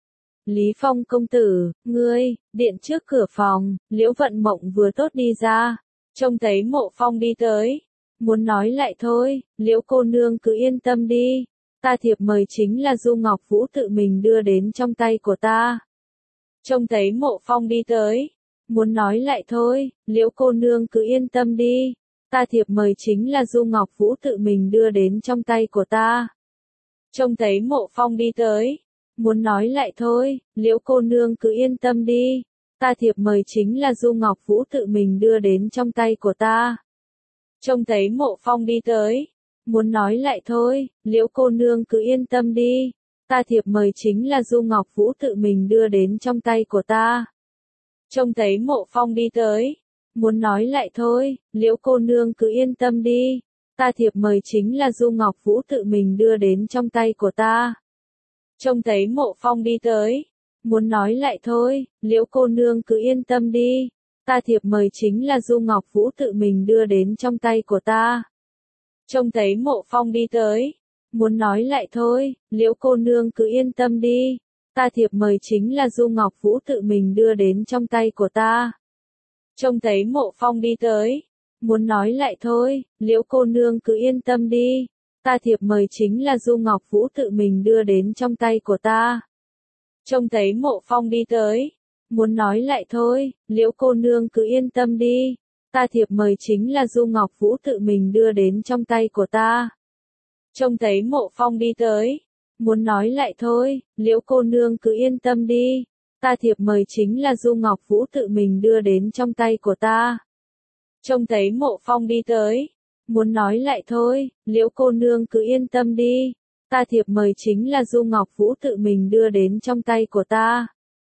Lý Phong công tử, ngươi, điện trước cửa phòng, Liễu Vận Mộng vừa tốt đi ra, trông thấy Mộ Phong đi tới, muốn nói lại thôi, Liễu cô nương cứ yên tâm đi, ta thiệp mời chính là Du Ngọc Vũ tự mình đưa đến trong tay của ta. Trông thấy Mộ Phong đi tới, muốn nói lại thôi, Liễu cô nương cứ yên tâm đi, ta thiệp mời chính là Du Ngọc Vũ tự mình đưa đến trong tay của ta. Trông thấy Mộ Phong đi tới, muốn nói lại thôi, Liễu cô nương cứ yên tâm đi, ta thiệp mời chính là Du Ngọc Vũ tự mình đưa đến trong tay của ta. Trông thấy Mộ Phong đi tới, muốn nói lại thôi, Liễu cô nương cứ yên tâm đi, ta thiệp mời chính là Du Ngọc Vũ tự mình đưa đến trong tay của ta. Trông thấy Mộ Phong đi tới, muốn nói lại thôi, Liễu cô nương cứ yên tâm đi, ta thiệp mời chính là Du Ngọc Vũ tự mình đưa đến trong tay của ta. Trông thấy Mộ Phong đi tới, muốn nói lại thôi, Liễu cô nương cứ yên tâm đi, ta thiệp mời chính là Du Ngọc Vũ tự mình đưa đến trong tay của ta. Trông thấy Mộ Phong đi tới, muốn nói lại thôi, Liễu cô nương cứ yên tâm đi, ta thiệp mời chính là Du Ngọc Vũ tự mình đưa đến trong tay của ta. Trông thấy Mộ Phong đi tới, muốn nói lại thôi, Liễu cô nương cứ yên tâm đi, ta thiệp mời chính là Du Ngọc Vũ tự mình đưa đến trong tay của ta. Trông thấy Mộ Phong đi tới, muốn nói lại thôi, Liễu cô nương cứ yên tâm đi, ta thiệp mời chính là Du Ngọc Vũ tự mình đưa đến trong tay của ta. Trông thấy Mộ Phong đi tới, muốn nói lại thôi, Liễu cô nương cứ yên tâm đi, ta thiệp mời chính là Du Ngọc Vũ tự mình đưa đến trong tay của ta. Trông thấy Mộ Phong đi tới, muốn nói lại thôi, Liễu cô nương cứ yên tâm đi, ta thiệp mời chính là Du Ngọc Vũ tự mình đưa đến trong tay của ta.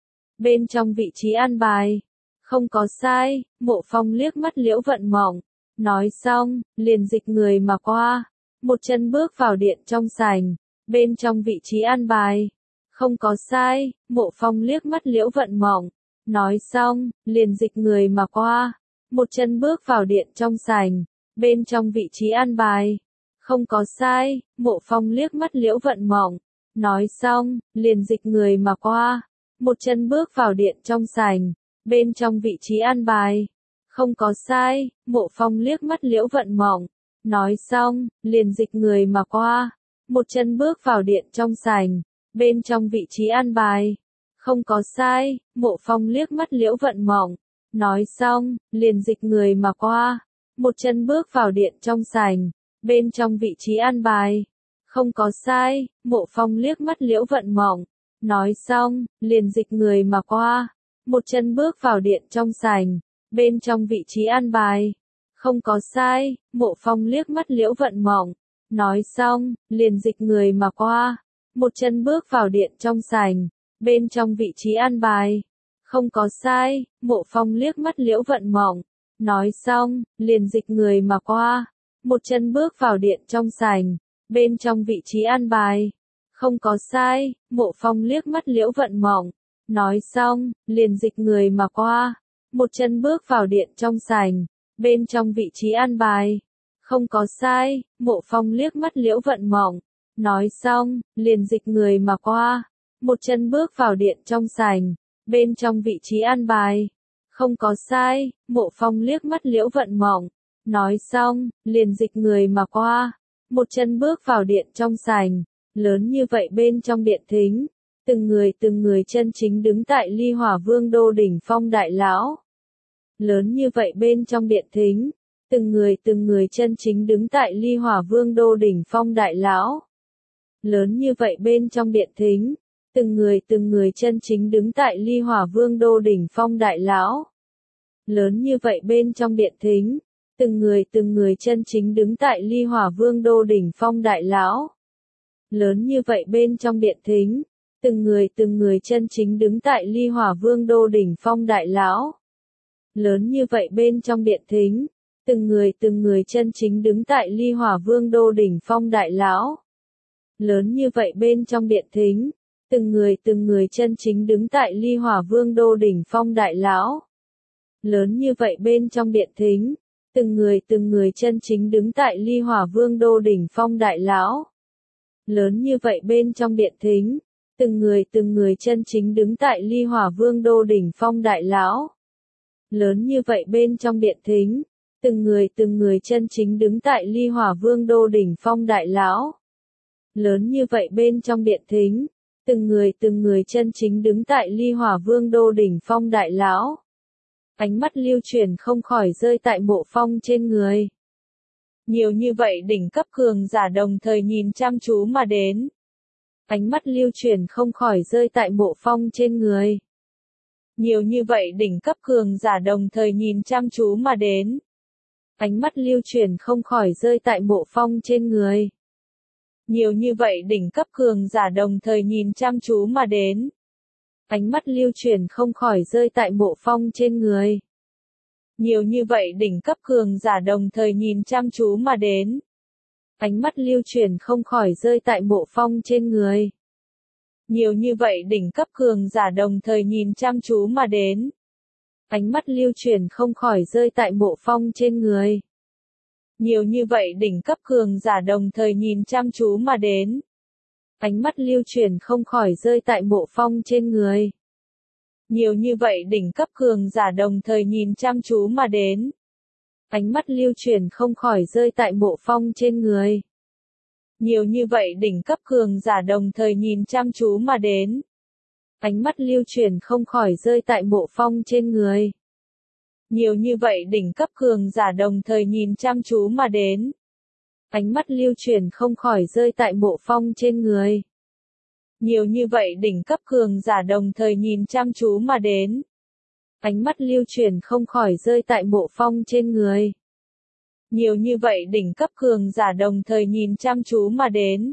Bên trong vị trí an bài, không có sai, Mộ Phong liếc mắt Liễu Vận Mộng, nói xong, liền dịch người mà qua, một chân bước vào điện trong sảnh, bên trong vị trí an bài, không có sai, Mộ Phong liếc mắt Liễu Vận Mộng, nói xong, liền dịch người mà qua, một chân bước vào điện trong sảnh, bên trong vị trí an bài, không có sai, Mộ Phong liếc mắt Liễu Vận Mộng, nói xong, liền dịch người mà qua, một chân bước vào điện trong sảnh, bên trong vị trí an bài, không có sai, Mộ Phong liếc mắt Liễu Vận Mộng, nói xong, liền dịch người mà qua, một chân bước vào điện trong sảnh, bên trong vị trí an bài, không có sai, Mộ Phong liếc mắt Liễu Vận Mộng, nói xong, liền dịch người mà qua, một chân bước vào điện trong sảnh, bên trong vị trí an bài, không có sai, Mộ Phong liếc mắt Liễu Vận Mộng, nói xong, liền dịch người mà qua, một chân bước vào điện trong sảnh, bên trong vị trí an bài, không có sai, Mộ Phong liếc mắt Liễu Vận Mộng, nói xong, liền dịch người mà qua, một chân bước vào điện trong sảnh, bên trong vị trí an bài. Không có sai, Mộ Phong liếc mắt Liễu Vận Mộng, nói xong, liền dịch người mà qua, một chân bước vào điện trong sảnh, bên trong vị trí an bài. Không có sai, Mộ Phong liếc mắt Liễu Vận Mộng, nói xong, liền dịch người mà qua, một chân bước vào điện trong sảnh, bên trong vị trí an bài. Không có sai, Mộ Phong liếc mắt Liễu Vận Mộng, nói xong, liền dịch người mà qua, một chân bước vào điện trong sảnh, bên trong vị trí an bài. Không có sai, Mộ Phong liếc mắt Liễu Vận Mộng, nói xong, liền dịch người mà qua, một chân bước vào điện trong sảnh, lớn như vậy bên trong điện thính, từng người từng người chân chính đứng tại Ly Hỏa Vương đô đỉnh phong đại lão. Lớn như vậy bên trong điện thính, từng người từng người chân chính đứng tại Ly Hỏa Vương đô đỉnh phong đại lão. Lớn như vậy bên trong điện thính, từng người từng người chân chính đứng tại Ly Hỏa Vương đô đỉnh phong đại lão. Lớn như vậy bên trong điện thính, từng người từng người chân chính đứng tại Ly Hỏa Vương đô đỉnh phong đại lão. Lớn như vậy bên trong điện thính, từng người từng người chân chính đứng tại Ly Hỏa Vương đô đỉnh phong đại lão. Lớn như vậy bên trong điện thính, từng người từng người chân chính đứng tại Ly Hỏa Vương đô đỉnh phong đại lão. Lớn như vậy bên trong điện thính, từng người từng người chân chính đứng tại Ly Hỏa Vương đô đỉnh phong đại lão. Lớn như vậy bên trong điện thính, từng người từng người chân chính đứng tại Ly Hỏa Vương đô đỉnh phong đại lão. Lớn như vậy bên trong điện thính, từng người từng người chân chính đứng tại Ly Hỏa Vương đô đỉnh phong đại lão. Lớn như vậy bên trong điện thính, từng người từng người chân chính đứng tại Ly Hỏa Vương đô đỉnh phong đại lão. Lớn như vậy bên trong điện thính, từng người từng người chân chính đứng tại Ly Hỏa Vương đô đỉnh phong đại lão. Ánh mắt Lưu Truyền không khỏi rơi tại Mộ Phong trên người. Nhiều như vậy đỉnh cấp cường giả đồng thời nhìn chăm chú mà đến. Ánh mắt Lưu Truyền không khỏi rơi tại Mộ Phong trên người. Nhiều như vậy đỉnh cấp cường giả đồng thời nhìn chăm chú mà đến. Ánh mắt Lưu Truyền không khỏi rơi tại Mộ Phong trên người. Nhiều như vậy đỉnh cấp cường giả đồng thời nhìn chăm chú mà đến. Ánh mắt Lưu Truyền không khỏi rơi tại Mộ Phong trên người. Nhiều như vậy đỉnh cấp cường giả đồng thời nhìn chăm chú mà đến. Ánh mắt Lưu Truyền không khỏi rơi tại Mộ Phong trên người. Nhiều như vậy đỉnh cấp cường giả đồng thời nhìn chăm chú mà đến. Ánh mắt Lưu Truyền không khỏi rơi tại Mộ Phong trên người. Nhiều như vậy đỉnh cấp cường giả đồng thời nhìn chăm chú mà đến. Ánh mắt Lưu Truyền không khỏi rơi tại Mộ Phong trên người. Nhiều như vậy đỉnh cấp cường giả đồng thời nhìn chăm chú mà đến. Ánh mắt Lưu Truyền không khỏi rơi tại Mộ Phong trên người. Nhiều như vậy đỉnh cấp cường giả đồng thời nhìn chăm chú mà đến. Ánh mắt Lưu Truyền không khỏi rơi tại Mộ Phong trên người. Nhiều như vậy đỉnh cấp cường giả đồng thời nhìn chăm chú mà đến. Ánh mắt Lưu Truyền không khỏi rơi tại Mộ Phong trên người. Nhiều như vậy đỉnh cấp cường giả đồng thời nhìn chăm chú mà đến. Ánh mắt Lưu Truyền không khỏi rơi tại Mộ Phong trên người. Nhiều như vậy đỉnh cấp cường giả đồng thời nhìn chăm chú mà đến.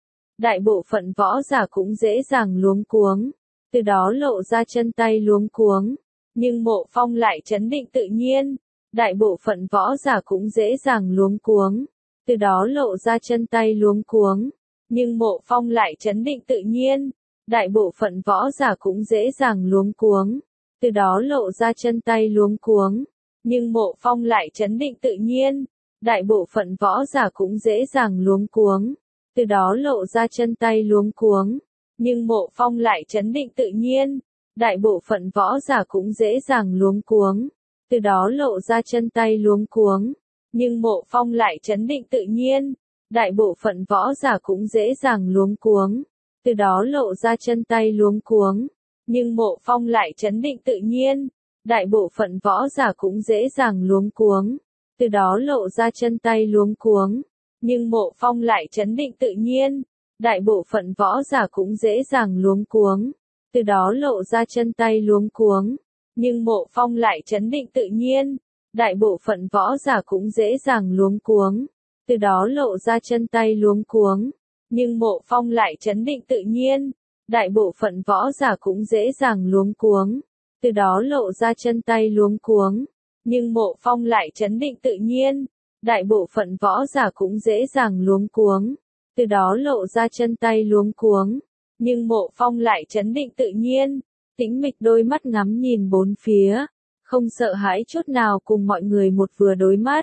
Đại bộ phận võ giả cũng dễ dàng luống cuống, từ đó lộ ra chân tay luống cuống. Nhưng Mộ Phong lại trấn định tự nhiên. Đại bộ phận võ giả cũng dễ dàng luống cuống, từ đó lộ ra chân tay luống cuống. Nhưng Mộ Phong lại trấn định tự nhiên. Đại bộ phận võ giả cũng dễ dàng luống cuống, từ đó lộ ra chân tay luống cuống. Nhưng Mộ Phong lại trấn định tự nhiên. Đại bộ phận võ giả cũng dễ dàng luống cuống, từ đó lộ ra chân tay luống cuống. Nhưng Mộ Phong lại trấn định tự nhiên. Đại bộ phận võ giả cũng dễ dàng luống cuống, từ đó lộ ra chân tay luống cuống. Nhưng Mộ Phong lại trấn định tự nhiên. Đại bộ phận võ giả cũng dễ dàng luống cuống, từ đó lộ ra chân tay luống cuống. Nhưng Mộ Phong lại trấn định tự nhiên. Đại bộ phận võ giả cũng dễ dàng luống cuống, từ đó lộ ra chân tay luống cuống. Nhưng Mộ Phong lại trấn định tự nhiên. Đại bộ phận võ giả cũng dễ dàng luống cuống, từ đó lộ ra chân tay luống cuống. Nhưng Mộ Phong lại trấn định tự nhiên. Đại bộ phận võ giả cũng dễ dàng luống cuống, từ đó lộ ra chân tay luống cuống. nhưng Mộ Phong lại trấn định tự nhiên. Đại bộ phận võ giả cũng dễ dàng luống cuống, từ đó lộ ra chân tay luống cuống, nhưng Mộ Phong lại trấn định tự nhiên. Đại bộ phận võ giả cũng dễ dàng luống cuống, từ đó lộ ra chân tay luống cuống, nhưng Mộ Phong lại trấn định tự nhiên, tĩnh mịch đôi mắt ngắm nhìn bốn phía, không sợ hãi chút nào cùng mọi người một vừa đối mắt.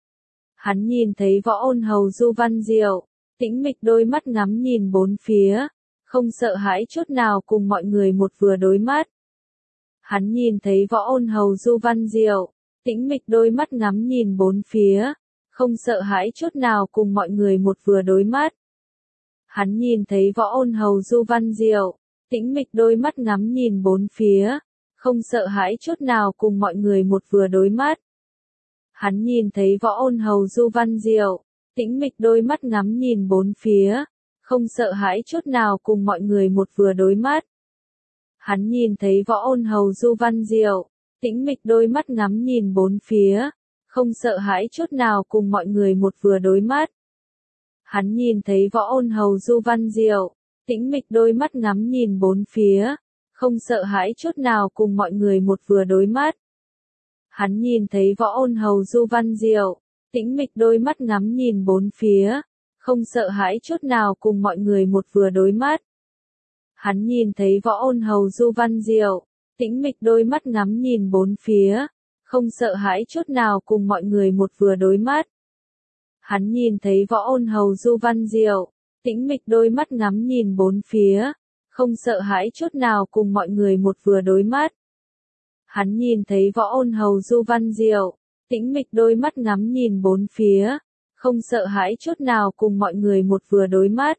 Hắn nhìn thấy Võ Ôn Hầu Du Văn Diệu, tĩnh mịch đôi mắt ngắm nhìn bốn phía, không sợ hãi chút nào cùng mọi người một vừa đối mắt. Hắn nhìn thấy Võ Ôn Hầu Du Văn Diệu, tĩnh mịch đôi mắt ngắm nhìn bốn phía, không sợ hãi chút nào cùng mọi người một vừa đối mắt. Hắn nhìn thấy Võ Ôn Hầu Du Văn Diệu, tĩnh mịch đôi mắt ngắm nhìn bốn phía, không sợ hãi chút nào cùng mọi người một vừa đối mắt. Hắn nhìn thấy Võ Ôn Hầu Du Văn Diệu, tĩnh mịch đôi mắt ngắm nhìn bốn phía, không sợ hãi chút nào cùng mọi người một vừa đối mắt. Hắn nhìn thấy Võ Ôn Hầu Du Văn Diệu, tĩnh mịch đôi mắt ngắm nhìn bốn phía, không sợ hãi chút nào cùng mọi người một vừa đối mắt. Hắn nhìn thấy Võ Ôn Hầu Du Văn Diệu, tĩnh mịch đôi mắt ngắm nhìn bốn phía, không sợ hãi chút nào cùng mọi người một vừa đối mắt. Hắn nhìn thấy Võ Ôn Hầu Du Văn Diệu, tĩnh mịch đôi mắt ngắm nhìn bốn phía, không sợ hãi chút nào cùng mọi người một vừa đối mắt. Hắn nhìn thấy Võ Ôn Hầu Du Văn Diệu, tĩnh mịch đôi mắt ngắm nhìn bốn phía, không sợ hãi chút nào cùng mọi người một vừa đối mắt. Hắn nhìn thấy Võ Ôn Hầu Du Văn Diệu, tĩnh mịch đôi mắt ngắm nhìn bốn phía, không sợ hãi chút nào cùng mọi người một vừa đối mắt. Hắn nhìn thấy Võ Ôn Hầu Du Văn Diệu, tĩnh mịch đôi mắt ngắm nhìn bốn phía, không sợ hãi chút nào cùng mọi người một vừa đối mắt.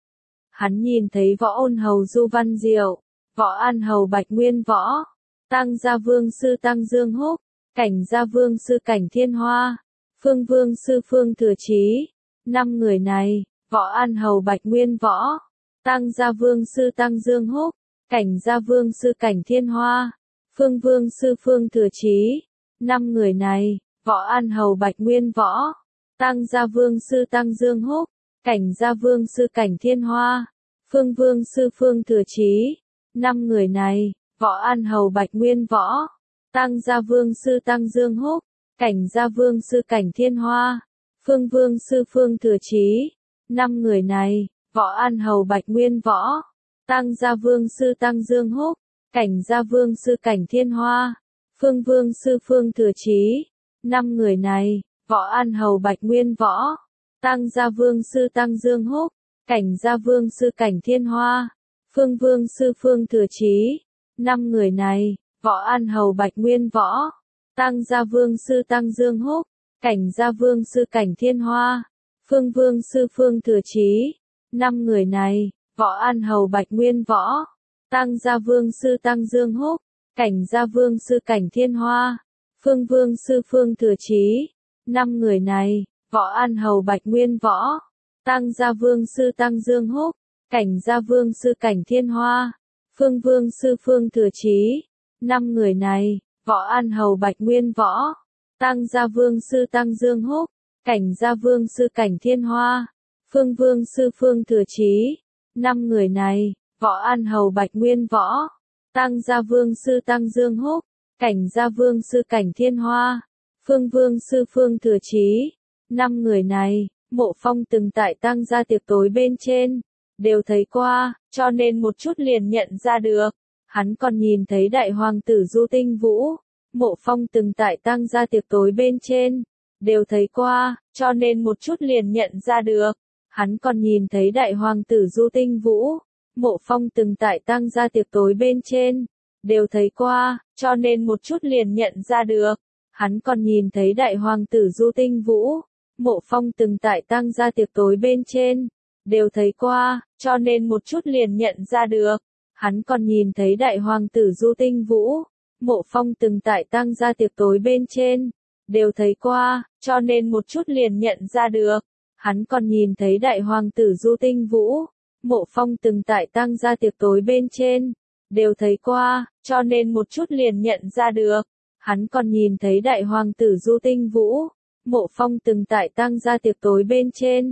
Hắn nhìn thấy Võ Ôn Hầu Du Văn Diệu, Võ An Hầu Bạch Nguyên Võ, Tăng Gia Vương Sư Tăng Dương Húc, Cảnh Gia Vương Sư Cảnh Thiên Hoa, Phương Vương Sư Phương Thừa Chí. Năm người này, Võ An Hầu Bạch Nguyên Võ, Tăng Gia Vương Sư Tăng Dương Húc, Cảnh Gia Vương Sư Cảnh Thiên Hoa, Phương Vương Sư Phương Thừa Chí. Năm người này, Võ An Hầu Bạch Nguyên Võ, Tăng Gia Vương Sư Tăng Dương Húc, Cảnh Gia Vương Sư Cảnh Thiên Hoa, Phương Vương Sư Phương Thừa Chí. Năm người này, Võ An Hầu Bạch Nguyên Võ, Tăng Gia Vương Sư Tăng Dương Húc, Cảnh Gia Vương Sư Cảnh Thiên Hoa, Phương Vương Sư Phương Thừa Chí. Năm người này, Võ An Hầu Bạch Nguyên Võ, Tăng Gia Vương Sư Tăng Dương Húc, Cảnh Gia Vương Sư Cảnh Thiên Hoa, Phương Vương Sư Phương Thừa Chí. Năm người này, Võ An Hầu Bạch Nguyên Võ, Tăng Gia Vương Sư Tăng Dương Húc, Cảnh Gia Vương Sư Cảnh Thiên Hoa, Phương Vương Sư Phương Thừa Chí. Năm người này, Võ An Hầu Bạch Nguyên Võ, Tăng Gia Vương Sư Tăng Dương Húc, Cảnh Gia Vương Sư Cảnh Thiên Hoa, Phương Vương Sư Phương Thừa Chí. Năm người này, Võ An Hầu Bạch Nguyên Võ, Tăng Gia Vương Sư Tăng Dương Húc, Cảnh Gia Vương Sư Cảnh Thiên Hoa, Phương Vương Sư Phương Thừa Chí. Năm người này, Võ An Hầu Bạch Nguyên Võ, Tăng Gia Vương Sư Tăng Dương Húc, Cảnh Gia Vương Sư Cảnh Thiên Hoa, Phương Vương Sư Phương Thừa Chí. Năm người này, Võ An Hầu Bạch Nguyên Võ, Tăng Gia Vương Sư Tăng Dương Húc, Cảnh Gia Vương Sư Cảnh Thiên Hoa, Phương Vương Sư Phương Thừa Chí. Năm người này, Võ An Hầu Bạch Nguyên Võ, Tăng Gia Vương Sư Tăng Dương Húc, Cảnh Gia Vương Sư Cảnh Thiên Hoa, Phương Vương Sư Phương Thừa Chí. Năm người này, Mộ Phong từng tại Tăng Gia tiệc tối bên trên, đều thấy qua, cho nên một chút liền nhận ra được. Hắn còn nhìn thấy đại hoàng tử Du Tinh Vũ, Mộ Phong từng tại Tăng Gia tiệc tối bên trên, đều thấy qua, cho nên một chút liền nhận ra được. Hắn còn nhìn thấy đại hoàng tử Du Tinh Vũ, Mộ Phong từng tại Tăng Gia tiệc tối bên trên, đều thấy qua, cho nên một chút liền nhận ra được. Hắn còn nhìn thấy đại hoàng tử Du Tinh Vũ, Mộ Phong từng tại Tăng Gia tiệc tối bên trên, đều thấy qua, cho nên một chút liền nhận ra được. Hắn còn nhìn thấy đại hoàng tử Du Tinh Vũ, Mộ Phong từng tại Tăng Gia tiệc tối bên trên, đều thấy qua, cho nên một chút liền nhận ra được. Hắn còn nhìn thấy đại hoàng tử Du Tinh Vũ, Mộ Phong từng tại Tăng Gia tiệc tối bên trên, đều thấy qua, cho nên một chút liền nhận ra được. Hắn còn nhìn thấy đại hoàng tử Du Tinh Vũ, Mộ Phong từng tại Tăng Gia tiệc tối bên trên,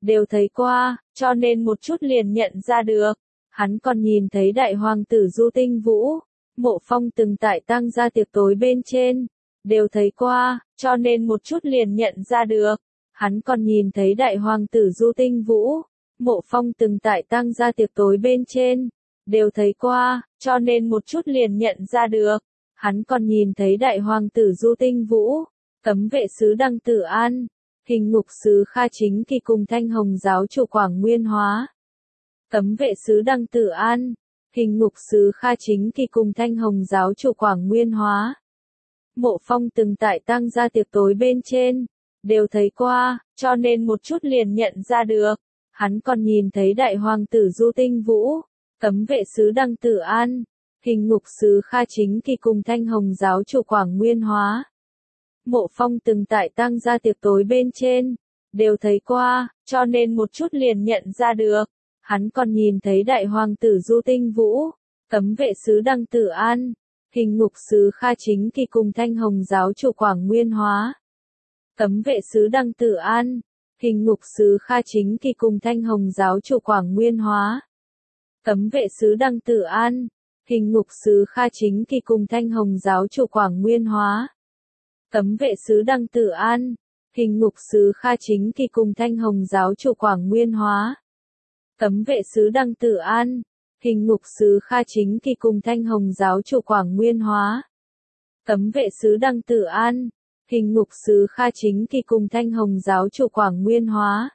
đều thấy qua, cho nên một chút liền nhận ra được. Hắn còn nhìn thấy đại hoàng tử Du Tinh Vũ, Mộ Phong từng tại tang gia tiệc tối bên trên, đều thấy qua, cho nên một chút liền nhận ra được. Hắn còn nhìn thấy đại hoàng tử Du Tinh Vũ, Mộ Phong từng tại tang gia tiệc tối bên trên, đều thấy qua, cho nên một chút liền nhận ra được. Hắn còn nhìn thấy đại hoàng tử Du Tinh Vũ, cấm vệ sứ Đăng Tử An, hình ngục sứ Kha Chính Kỳ cùng Thanh Hồng giáo chủ Quảng Nguyên Hóa. Cấm vệ sứ Đăng Tử An, hình ngục sứ Kha Chính Kỳ cùng Thanh Hồng giáo chủ Quảng Nguyên Hóa. Mộ Phong từng tại tang gia tiệc tối bên trên, đều thấy qua, cho nên một chút liền nhận ra được. Hắn còn nhìn thấy đại hoàng tử Du Tinh Vũ, cấm vệ sứ Đăng Tử An, hình ngục sứ Kha Chính Kỳ cùng Thanh Hồng giáo chủ Quảng Nguyên Hóa. Mộ Phong từng tại tang gia tiệc tối bên trên, đều thấy qua, cho nên một chút liền nhận ra được. Hắn còn nhìn thấy đại hoàng tử Du Tinh Vũ, cấm vệ sứ Đăng Tử An, hình ngục sứ Kha Chính Kỳ cùng Thanh Hồng giáo chủ Quảng Nguyên Hóa. Cấm vệ sứ Đăng Tử An, hình ngục sứ Kha Chính Kỳ cùng Thanh Hồng giáo chủ Quảng Nguyên Hóa. Cấm vệ sứ Đăng Tử An, hình ngục sứ Kha Chính Kỳ cùng Thanh Hồng giáo chủ Quảng Nguyên Hóa. Cấm vệ sứ Đăng Tử An, hình ngục sứ Kha Chính Kỳ cùng Thanh Hồng giáo chủ Quảng Nguyên Hóa. Cấm vệ sứ Đăng Tử An, hình ngục sứ Kha Chính Kỳ cùng Thanh Hồng giáo chủ Quảng Nguyên Hóa. Cấm vệ sứ Đăng Tử An, hình ngục sứ Kha Chính Kỳ cùng Thanh Hồng giáo chủ Quảng Nguyên Hóa.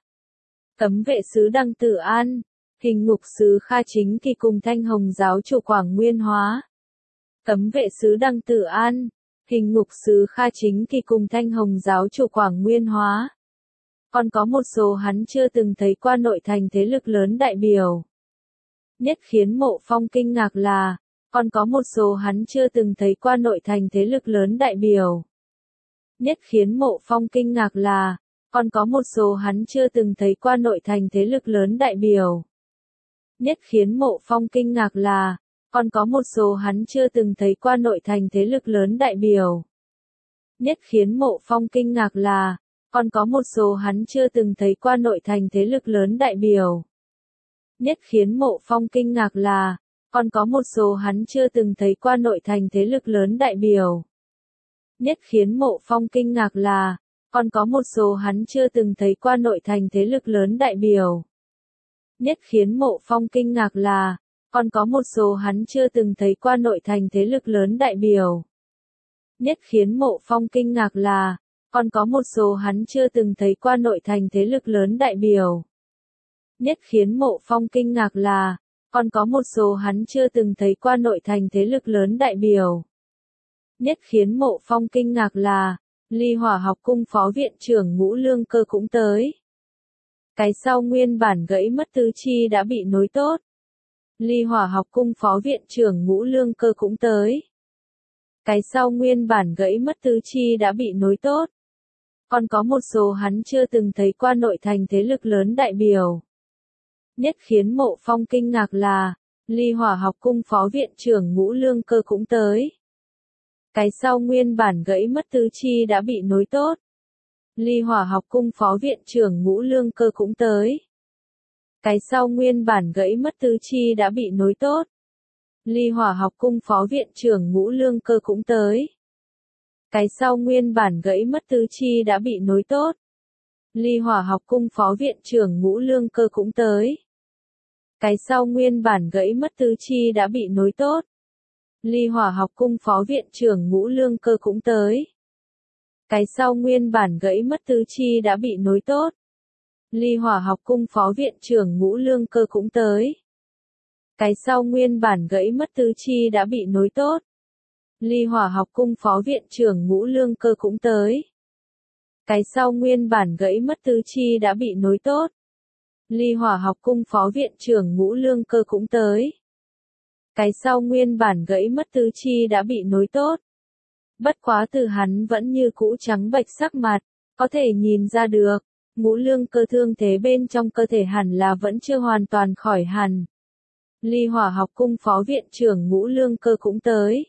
Cấm vệ sứ Đăng Tử An, hình ngục sứ Kha Chính Kỳ cùng Thanh Hồng giáo chủ Quảng Nguyên Hóa. Cấm vệ sứ Đăng Tử An, hình ngục sứ Kha Chính Kỳ cùng Thanh Hồng giáo chủ Quảng Nguyên Hóa. Còn có một số hắn chưa từng thấy qua nội thành thế lực lớn đại biểu. Nhất khiến Mộ Phong kinh ngạc là, còn có một số hắn chưa từng thấy qua nội thành thế lực lớn đại biểu. Nhất khiến Mộ Phong kinh ngạc là, còn có một số hắn chưa từng thấy qua nội thành thế lực lớn đại biểu. Nhất khiến Mộ Phong kinh ngạc là, còn có một số hắn chưa từng thấy qua nội thành thế lực lớn đại biểu. Nhất khiến Mộ Phong kinh ngạc là, còn có một số hắn chưa từng thấy qua nội thành thế lực lớn đại biểu. Nhất khiến Mộ Phong kinh ngạc là, còn có một số hắn chưa từng thấy qua nội thành thế lực lớn đại biểu. Nhất khiến Mộ Phong kinh ngạc là, còn có một số hắn chưa từng thấy qua nội thành thế lực lớn đại biểu. Nhất khiến Mộ Phong kinh ngạc là, còn có một số hắn chưa từng thấy qua nội thành thế lực lớn đại biểu. Nhất khiến Mộ Phong kinh ngạc là, còn có một số hắn chưa từng thấy qua nội thành thế lực lớn đại biểu. Nhất khiến Mộ Phong kinh ngạc là, còn có một số hắn chưa từng thấy qua nội thành thế lực lớn đại biểu. Nhất khiến Mộ Phong kinh ngạc là, Ly Hỏa học cung phó viện trưởng Ngũ Lương Cơ cũng tới. Cái sau nguyên bản gãy mất tứ chi đã bị nối tốt. Ly Hỏa học cung phó viện trưởng Ngũ Lương Cơ cũng tới. Cái sau nguyên bản gãy mất tứ chi đã bị nối tốt. Còn có một số hắn chưa từng thấy qua nội thành thế lực lớn đại biểu. Nhất khiến Mộ Phong kinh ngạc là, Ly Hỏa học cung phó viện trưởng Ngũ Lương Cơ cũng tới. Cái sau nguyên bản gãy mất tứ chi đã bị nối tốt. Ly Hỏa học cung phó viện trưởng Ngũ Lương Cơ cũng tới. Cái sau nguyên bản gãy mất tứ chi đã bị nối tốt. Ly Hỏa học cung phó viện trưởng Ngũ Lương Cơ cũng tới. Cái sau nguyên bản gãy mất tứ chi đã bị nối tốt. Ly Hỏa học cung phó viện trưởng Ngũ Lương Cơ cũng tới. Cái sau nguyên bản gãy mất tứ chi đã bị nối tốt. Ly Hỏa học cung phó viện trưởng Ngũ Lương Cơ cũng tới. Cái sau nguyên bản gãy mất tứ chi đã bị nối tốt. Ly Hỏa học cung phó viện trưởng Ngũ Lương Cơ cũng tới. Cái sau nguyên bản gãy mất tứ chi đã bị nối tốt. Ly Hỏa học cung phó viện trưởng Ngũ Lương Cơ cũng tới. Cái sau nguyên bản gãy mất tứ chi đã bị nối tốt. Ly Hỏa học cung phó viện trưởng Ngũ Lương Cơ cũng tới. Cái sau nguyên bản gãy mất tứ chi đã bị nối tốt. Bất quá từ hắn vẫn như cũ trắng bệch sắc mặt, có thể nhìn ra được, Ngũ Lương Cơ thương thế bên trong cơ thể hẳn là vẫn chưa hoàn toàn khỏi hẳn. Ly Hỏa học cung phó viện trưởng Ngũ Lương Cơ cũng tới.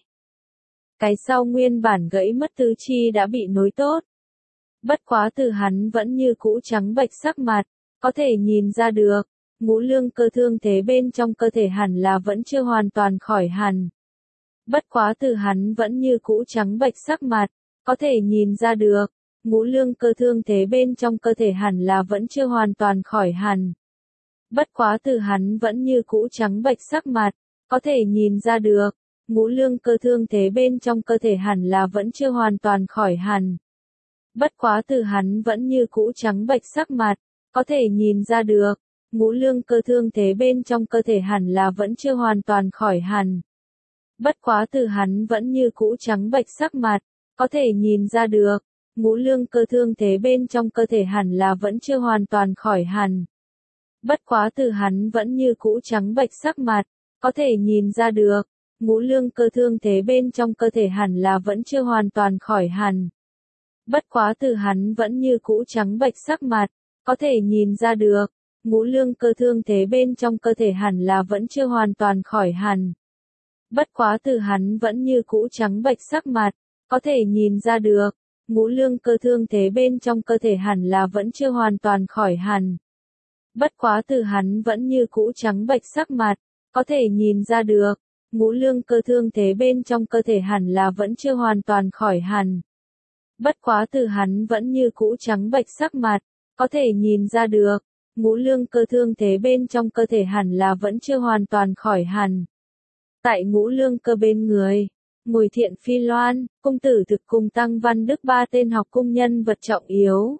Cái sau nguyên bản gãy mất tứ chi đã bị nối tốt. Bất quá từ hắn vẫn như cũ trắng bệch sắc mặt, có thể nhìn ra được, ngũ lương cơ thương thế bên trong cơ thể hẳn là vẫn chưa hoàn toàn khỏi hẳn. Bất quá từ hắn vẫn như cũ trắng bệch sắc mặt, có thể nhìn ra được, ngũ lương cơ thương thế bên trong cơ thể hẳn là vẫn chưa hoàn toàn khỏi hẳn. Bất quá từ hắn vẫn như cũ trắng bệch sắc mặt, có thể nhìn ra được, ngũ lương cơ thương thế bên trong cơ thể hẳn là vẫn chưa hoàn toàn khỏi hẳn. Bất quá từ hắn vẫn như cũ trắng bệch sắc mặt, có thể nhìn ra được, ngũ lương cơ thương thế bên trong cơ thể hẳn là vẫn chưa hoàn toàn khỏi hẳn. Bất quá từ hắn vẫn như cũ trắng bệch sắc mặt, có thể nhìn ra được, ngũ lương cơ thương thế bên trong cơ thể hẳn là vẫn chưa hoàn toàn khỏi hẳn. Bất quá từ hắn vẫn như cũ trắng bệch sắc mặt, có thể nhìn ra được, ngũ lương cơ thương thế bên trong cơ thể hẳn là vẫn chưa hoàn toàn khỏi hẳn. Bất quá từ hắn vẫn như cũ trắng bệch sắc mặt, có thể nhìn ra được, ngũ lương cơ thương thế bên trong cơ thể hẳn là vẫn chưa hoàn toàn khỏi hẳn. Bất quá từ hắn vẫn như cũ trắng bệch sắc mặt, có thể nhìn ra được, ngũ lương cơ thương thế bên trong cơ thể hẳn là vẫn chưa hoàn toàn khỏi hẳn. Bất quá từ hắn vẫn như cũ trắng bệch sắc mặt, có thể nhìn ra được, ngũ lương cơ thương thế bên trong cơ thể hẳn là vẫn chưa hoàn toàn khỏi hẳn. Bất quá từ hắn vẫn như cũ trắng bệch sắc mặt, có thể nhìn ra được, ngũ lương cơ thương thế bên trong cơ thể hẳn là vẫn chưa hoàn toàn khỏi hẳn. Tại ngũ lương cơ bên người, Mùi Thiện Phi Loan, cung tử thực cùng Tăng Văn Đức ba tên học cung nhân vật trọng yếu.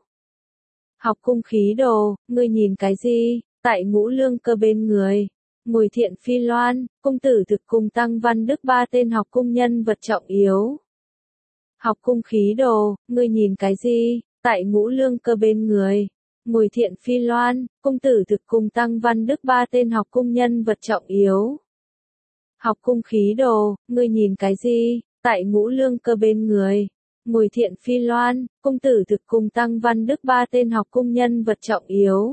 Học cung khí đồ, ngươi nhìn cái gì? Tại ngũ lương cơ bên người, Mùi Thiện Phi Loan, cung tử thực cùng Tăng Văn Đức ba tên học cung nhân vật trọng yếu. Học cung khí đồ, ngươi nhìn cái gì? Tại ngũ lương cơ bên người, Mùi Thiện Phi Loan, cung tử thực cùng Tăng Văn Đức ba tên học cung nhân vật trọng yếu. Học cung khí đồ, ngươi nhìn cái gì? Tại ngũ lương cơ bên người, Mùi Thiện Phi Loan, cung tử thực cùng Tăng Văn Đức ba tên học cung nhân vật trọng yếu.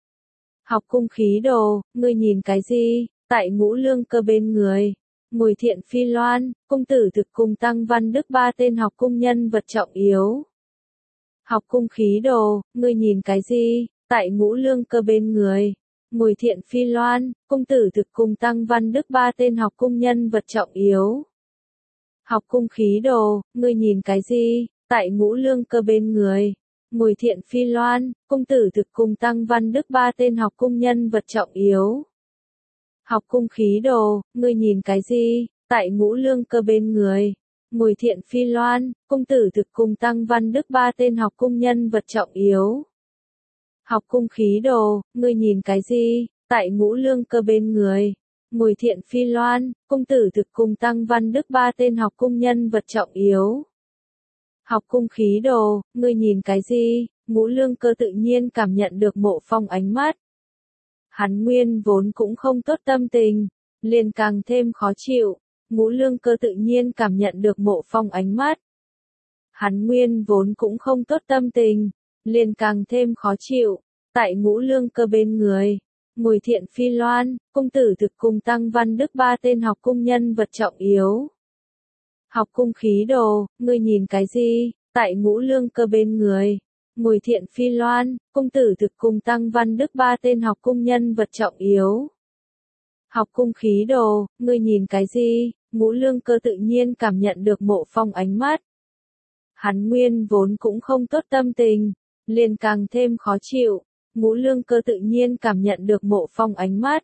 Học cung khí đồ, ngươi nhìn cái gì? Tại ngũ lương cơ bên người, Mùi Thiện Phi Loan, cung tử thực cùng Tăng Văn Đức ba tên học cung nhân vật trọng yếu. Học cung khí đồ, ngươi nhìn cái gì? Tại ngũ lương cơ bên người, Mùi Thiện Phi Loan, cung tử thực cùng Tăng Văn Đức ba tên học cung nhân vật trọng yếu. Học cung khí đồ, ngươi nhìn cái gì? Tại ngũ lương cơ bên người, Mùi Thiện Phi Loan, cung tử thực cùng Tăng Văn Đức ba tên học cung nhân vật trọng yếu. Học cung khí đồ, ngươi nhìn cái gì? Tại ngũ lương cơ bên người, Mùi Thiện Phi Loan, cung tử thực cùng Tăng Văn Đức ba tên học cung nhân vật trọng yếu. Học cung khí đồ, ngươi nhìn cái gì? Tại ngũ lương cơ bên người, Mùi Thiện Phi Loan, cung tử thực cùng Tăng Văn Đức ba tên học cung nhân vật trọng yếu. Học cung khí đồ, ngươi nhìn cái gì? Ngũ lương cơ tự nhiên cảm nhận được Mộ Phong ánh mắt. Hắn nguyên vốn cũng không tốt tâm tình, liền càng thêm khó chịu. Ngũ lương cơ tự nhiên cảm nhận được Mộ Phong ánh mắt. Hắn nguyên vốn cũng không tốt tâm tình, liền càng thêm khó chịu. Tại ngũ lương cơ bên người, Mùi Thiện Phi Loan, cung tử thực cùng Tăng Văn Đức ba tên học cung nhân vật trọng yếu. Học cung khí đồ, ngươi nhìn cái gì? Tại ngũ lương cơ bên người, Mùi Thiện Phi Loan, cung tử thực cùng Tăng Văn Đức ba tên học cung nhân vật trọng yếu. Học cung khí đồ, ngươi nhìn cái gì? Ngũ lương cơ tự nhiên cảm nhận được Mộ Phong ánh mắt. Hắn nguyên vốn cũng không tốt tâm tình, liền càng thêm khó chịu. Ngũ lương cơ tự nhiên cảm nhận được Mộ Phong ánh mắt.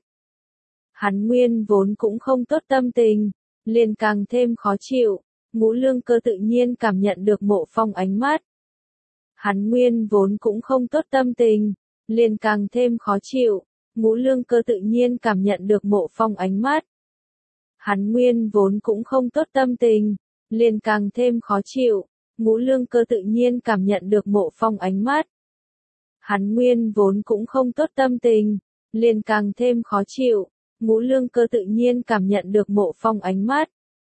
Hắn nguyên vốn cũng không tốt tâm tình, liền càng thêm khó chịu. Ngũ lương cơ tự nhiên cảm nhận được Mộ Phong ánh mắt. Hắn nguyên vốn cũng không tốt tâm tình, liền càng thêm khó chịu. Ngũ lương cơ tự nhiên cảm nhận được Mộ Phong ánh mắt. Hắn nguyên vốn cũng không tốt tâm tình, liền càng thêm khó chịu. Ngũ lương cơ tự nhiên cảm nhận được Mộ Phong ánh mắt. Hắn nguyên vốn cũng không tốt tâm tình, liền càng thêm khó chịu. Ngũ lương cơ tự nhiên cảm nhận được Mộ Phong ánh mắt.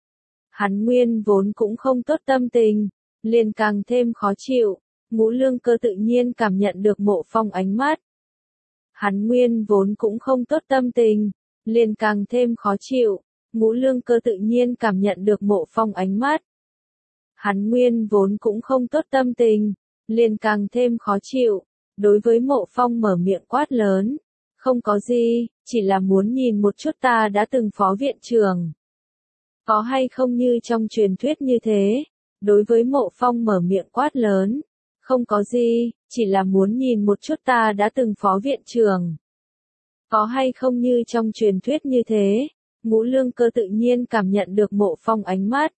Hắn nguyên vốn cũng không tốt tâm tình, liền càng thêm khó chịu. Ngũ lương cơ tự nhiên cảm nhận được Mộ Phong ánh mắt. Hắn nguyên vốn cũng không tốt tâm tình, liền càng thêm khó chịu. Ngũ lương cơ tự nhiên cảm nhận được Mộ Phong ánh mắt. Hắn nguyên vốn cũng không tốt tâm tình, liền càng thêm khó chịu. Đối với Mộ Phong mở miệng quát lớn. Không có gì, chỉ là muốn nhìn một chút ta đã từng phó viện trưởng. Có hay không như trong truyền thuyết như thế? Đối với Mộ Phong mở miệng quát lớn. Không có gì, chỉ là muốn nhìn một chút ta đã từng phó viện trưởng. Có hay không như trong truyền thuyết như thế? Ngũ Lương Cơ tự nhiên cảm nhận được Mộ Phong ánh mắt.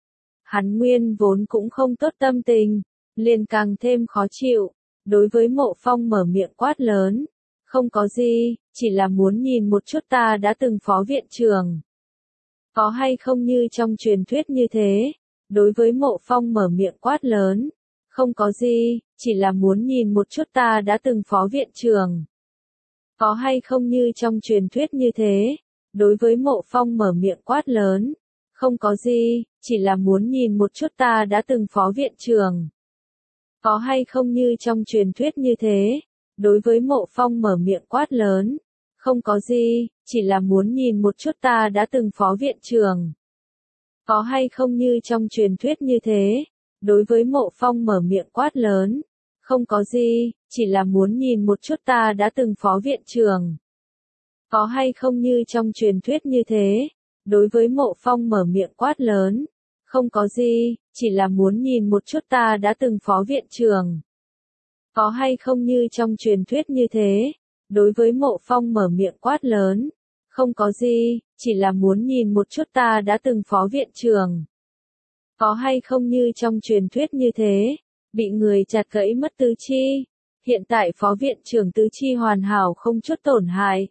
Hắn nguyên vốn cũng không tốt tâm tình, liền càng thêm khó chịu. Đối với Mộ Phong mở miệng quát lớn. Không có gì, chỉ là muốn nhìn một chút ta đã từng phó viện trưởng. Có hay không như trong truyền thuyết như thế? Đối với Mộ Phong mở miệng quát lớn. Không có gì, chỉ là muốn nhìn một chút ta đã từng phó viện trưởng. Có hay không như trong truyền thuyết như thế? Đối với Mộ Phong mở miệng quát lớn. Không có gì, chỉ là muốn nhìn một chút ta đã từng phó viện trưởng. Có hay không như trong truyền thuyết như thế? Đối với Mộ Phong mở miệng quát lớn. Không có gì, chỉ là muốn nhìn một chút ta đã từng phó viện trưởng. Có hay không như trong truyền thuyết như thế? Đối với Mộ Phong mở miệng quát lớn. Không có gì, chỉ là muốn nhìn một chút ta đã từng phó viện trưởng. Có hay không như trong truyền thuyết như thế? Đối với Mộ Phong mở miệng quát lớn. Không có gì, chỉ là muốn nhìn một chút ta đã từng phó viện trưởng. Có hay không như trong truyền thuyết như thế? Đối với Mộ Phong mở miệng quát lớn. Không có gì, chỉ là muốn nhìn một chút ta đã từng phó viện trưởng. Có hay không như trong truyền thuyết như thế? Bị người chặt gãy mất tứ chi. Hiện tại phó viện trưởng tứ chi hoàn hảo không chút tổn hại.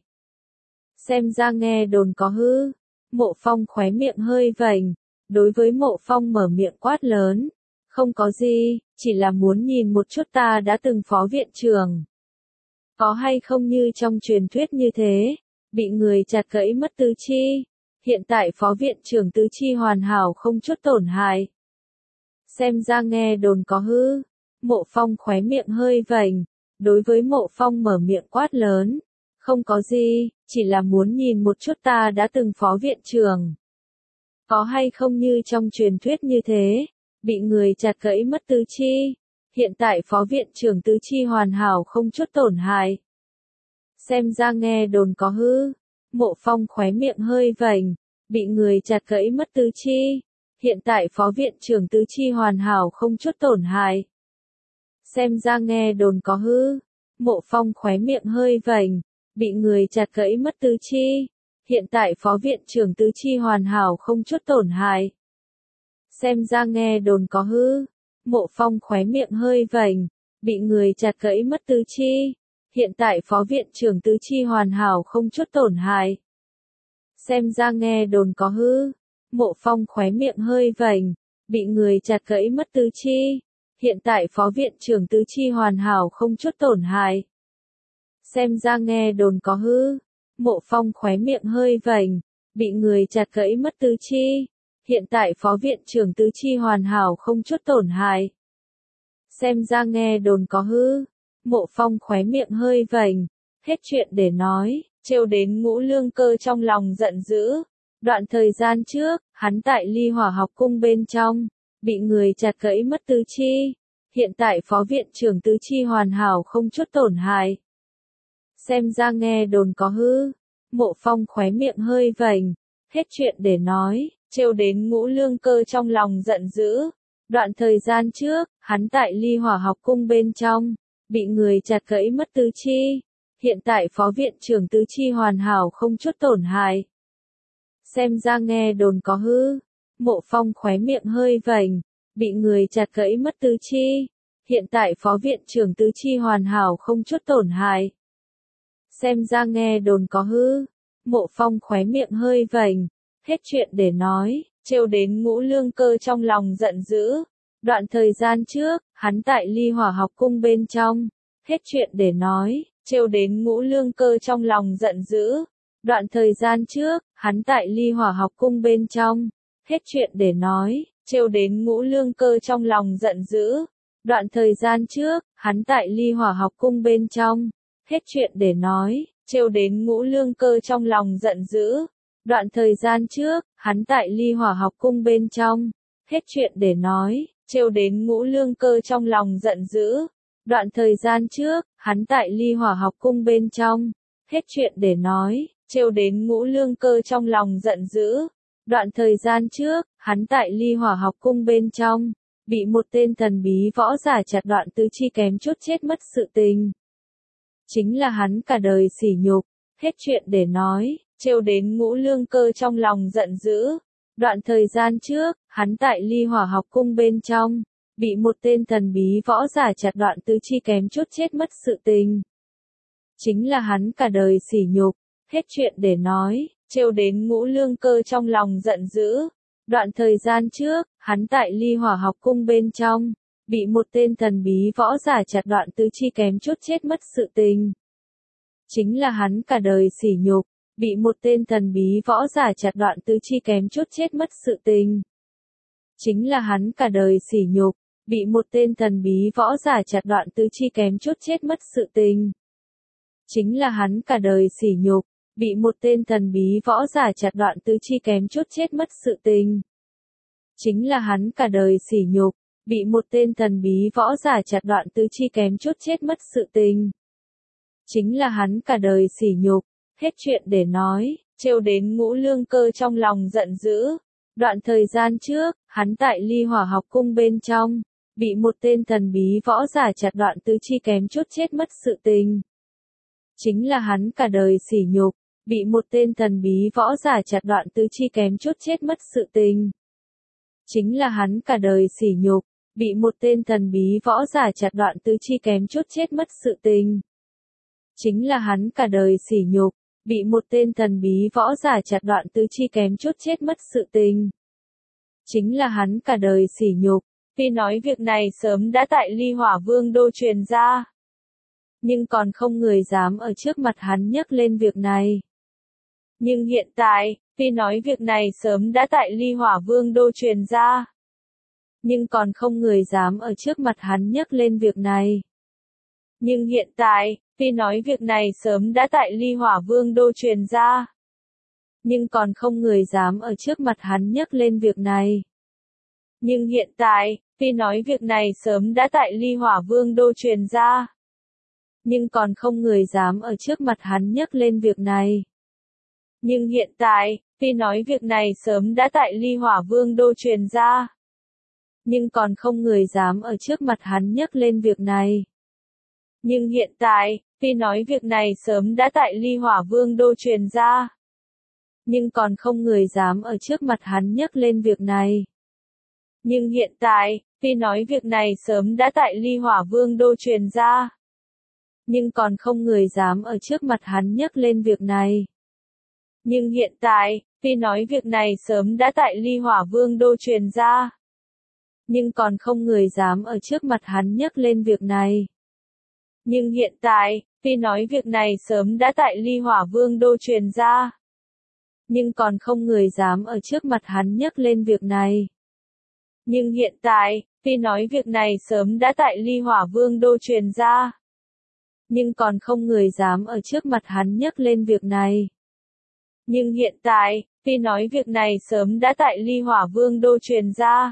Xem ra nghe đồn có hư. Mộ Phong khóe miệng hơi vành. Đối với Mộ Phong mở miệng quát lớn. Không có gì, chỉ là muốn nhìn một chút ta đã từng phó viện trưởng. Có hay không như trong truyền thuyết như thế? Bị người chặt gãy mất tứ chi. Hiện tại phó viện trưởng tứ chi hoàn hảo không chút tổn hại. Xem ra nghe đồn có hư. Mộ Phong khóe miệng hơi vành. Đối với Mộ Phong mở miệng quát lớn. Không có gì, chỉ là muốn nhìn một chút ta đã từng phó viện trưởng. Có hay không như trong truyền thuyết như thế? Bị người chặt gãy mất tứ chi. Hiện tại phó viện trưởng tứ chi hoàn hảo không chút tổn hại. Xem ra nghe đồn có hư. Mộ Phong khóe miệng hơi vành. Bị người chặt gãy mất tứ chi. Hiện tại phó viện trưởng tứ chi hoàn hảo không chút tổn hại. Xem ra nghe đồn có hư. Mộ Phong khóe miệng hơi vành. Bị người chặt gãy mất tứ chi. Hiện tại phó viện trưởng tứ chi hoàn hảo không chút tổn hại. Xem ra nghe đồn có hư. Mộ Phong khóe miệng hơi vành. Bị người chặt gãy mất tứ chi. Hiện tại phó viện trưởng tứ chi hoàn hảo không chút tổn hại. Xem ra nghe đồn có hư. Mộ Phong khóe miệng hơi vành. Bị người chặt gãy mất tứ chi. Hiện tại phó viện trưởng tứ chi hoàn hảo không chút tổn hại. Xem ra nghe đồn có hư. Mộ Phong khóe miệng hơi vành. Bị người chặt gãy mất tứ chi. Hiện tại phó viện trưởng tứ chi hoàn hảo không chút tổn hại. Xem ra nghe đồn có hư. Mộ Phong khóe miệng hơi vành. Hết chuyện để nói, trêu đến Ngũ Lương Cơ trong lòng giận dữ. Đoạn thời gian trước, hắn tại Ly Hỏa học cung bên trong, bị người chặt gãy mất tứ chi. Hiện tại phó viện trưởng tứ chi hoàn hảo không chút tổn hại. Xem ra nghe đồn có hư. Mộ Phong khóe miệng hơi vành. Hết chuyện để nói, trêu đến Ngũ Lương Cơ trong lòng giận dữ. Đoạn thời gian trước, hắn tại Ly Hỏa học cung bên trong, bị người chặt gãy mất tứ chi. Hiện tại phó viện trưởng tứ chi hoàn hảo không chút tổn hại. Xem ra nghe đồn có hư. Mộ Phong khóe miệng hơi vành. Bị người chặt gãy mất tứ chi. Hiện tại phó viện trưởng tứ chi hoàn hảo không chút tổn hại. Xem ra nghe đồn có hư. Mộ Phong khóe miệng hơi vành. Hết chuyện để nói, trêu đến Ngũ Lương Cơ trong lòng giận dữ. Đoạn thời gian trước, hắn tại Ly Hỏa học cung bên trong. Hết chuyện để nói, trêu đến Ngũ Lương Cơ trong lòng giận dữ. Đoạn thời gian trước, hắn tại Ly Hỏa học cung bên trong. Hết chuyện để nói, trêu đến Ngũ Lương Cơ trong lòng giận dữ. Đoạn thời gian trước, hắn tại Ly Hỏa học cung bên trong. Hết chuyện để nói, trêu đến Ngũ Lương Cơ trong lòng giận dữ. Đoạn thời gian trước, hắn tại Ly Hỏa học cung bên trong. Hết chuyện để nói, trêu đến Ngũ Lương Cơ trong lòng giận dữ. Đoạn thời gian trước, hắn tại Ly Hỏa học cung bên trong, hết chuyện để nói, trêu đến Ngũ Lương Cơ trong lòng giận dữ. Đoạn thời gian trước, hắn tại Ly Hỏa học cung bên trong, bị một tên thần bí võ giả chặt đoạn tứ chi kém chút chết mất sự tình. Chính là hắn cả đời sỉ nhục, hết chuyện để nói, trêu đến Ngũ Lương Cơ trong lòng giận dữ. Đoạn thời gian trước, hắn tại Ly Hỏa học cung bên trong, bị một tên thần bí võ giả chặt đoạn tứ chi kém chút chết mất sự tình. Chính là hắn cả đời sỉ nhục, hết chuyện để nói, trêu đến Ngũ Lương Cơ trong lòng giận dữ. Đoạn thời gian trước, hắn tại Ly Hỏa học cung bên trong, bị một tên thần bí võ giả chặt đoạn tứ chi kém chút chết mất sự tình. Chính là hắn cả đời sỉ nhục, bị một tên thần bí võ giả chặt đoạn tứ chi kém chút chết mất sự tình. Chính là hắn cả đời sỉ nhục, bị một tên thần bí võ giả chặt đoạn tứ chi kém chút chết mất sự tình. Chính là hắn cả đời sỉ nhục, bị một tên thần bí võ giả chặt đoạn tứ chi kém chút chết mất sự tình. Chính là hắn cả đời sỉ nhục, bị một tên thần bí võ giả chặt đoạn tứ chi kém chút chết mất sự tình. Chính là hắn cả đời sỉ nhục, hết chuyện để nói, trêu đến Ngũ Lương Cơ trong lòng giận dữ. Đoạn thời gian trước, hắn tại Ly Hỏa học cung bên trong, bị một tên thần bí võ giả chặt đoạn tứ chi kém chút chết mất sự tình. Chính là hắn cả đời sỉ nhục, bị một tên thần bí võ giả chặt đoạn tứ chi kém chút chết mất sự tình. Chính là hắn cả đời sỉ nhục, bị một tên thần bí võ giả chặt đoạn tứ chi kém chút chết mất sự tình. Chính là hắn cả đời sỉ nhục, bị một tên thần bí võ giả chặt đoạn tứ chi kém chút chết mất sự tình. Chính là hắn cả đời sỉ nhục, vì nói việc này sớm đã tại Ly Hỏa Vương đô truyền ra. Nhưng còn không người dám ở trước mặt hắn nhắc lên việc này. Nhưng hiện tại, vì nói việc này sớm đã tại Ly Hỏa Vương đô truyền ra. Nhưng còn không người dám ở trước mặt hắn nhắc lên việc này. Nhưng hiện tại, vì nói việc này sớm đã tại Ly Hỏa Vương đô truyền ra. Nhưng còn không người dám ở trước mặt hắn nhắc lên việc này. Nhưng hiện tại, vì nói việc này sớm đã tại Ly Hỏa Vương đô truyền ra. Nhưng còn không người dám ở trước mặt hắn nhắc lên việc này. Nhưng hiện tại, vì nói việc này sớm đã tại Ly Hỏa Vương đô truyền ra. Nhưng còn không người dám ở trước mặt hắn nhắc lên việc này. Nhưng hiện tại, vì nói việc này sớm đã tại Ly Hỏa Vương đô truyền ra. Nhưng còn không người dám ở trước mặt hắn nhắc lên việc này. Nhưng hiện tại, vì nói việc này sớm đã tại Ly Hỏa Vương đô truyền ra. Nhưng còn không người dám ở trước mặt hắn nhắc lên việc này. Nhưng hiện tại, vì nói việc này sớm đã tại Ly Hỏa Vương đô truyền ra. Nhưng còn không người dám ở trước mặt hắn nhắc lên việc này. Nhưng hiện tại, vì nói việc này sớm đã tại Ly Hỏa Vương đô truyền ra. Nhưng còn không người dám ở trước mặt hắn nhắc lên việc này. Nhưng hiện tại, vì nói việc này sớm đã tại Ly Hỏa Vương đô truyền ra. Nhưng còn không người dám ở trước mặt hắn nhắc lên việc này. Nhưng hiện tại, vì nói việc này sớm đã tại Ly Hỏa Vương đô truyền ra.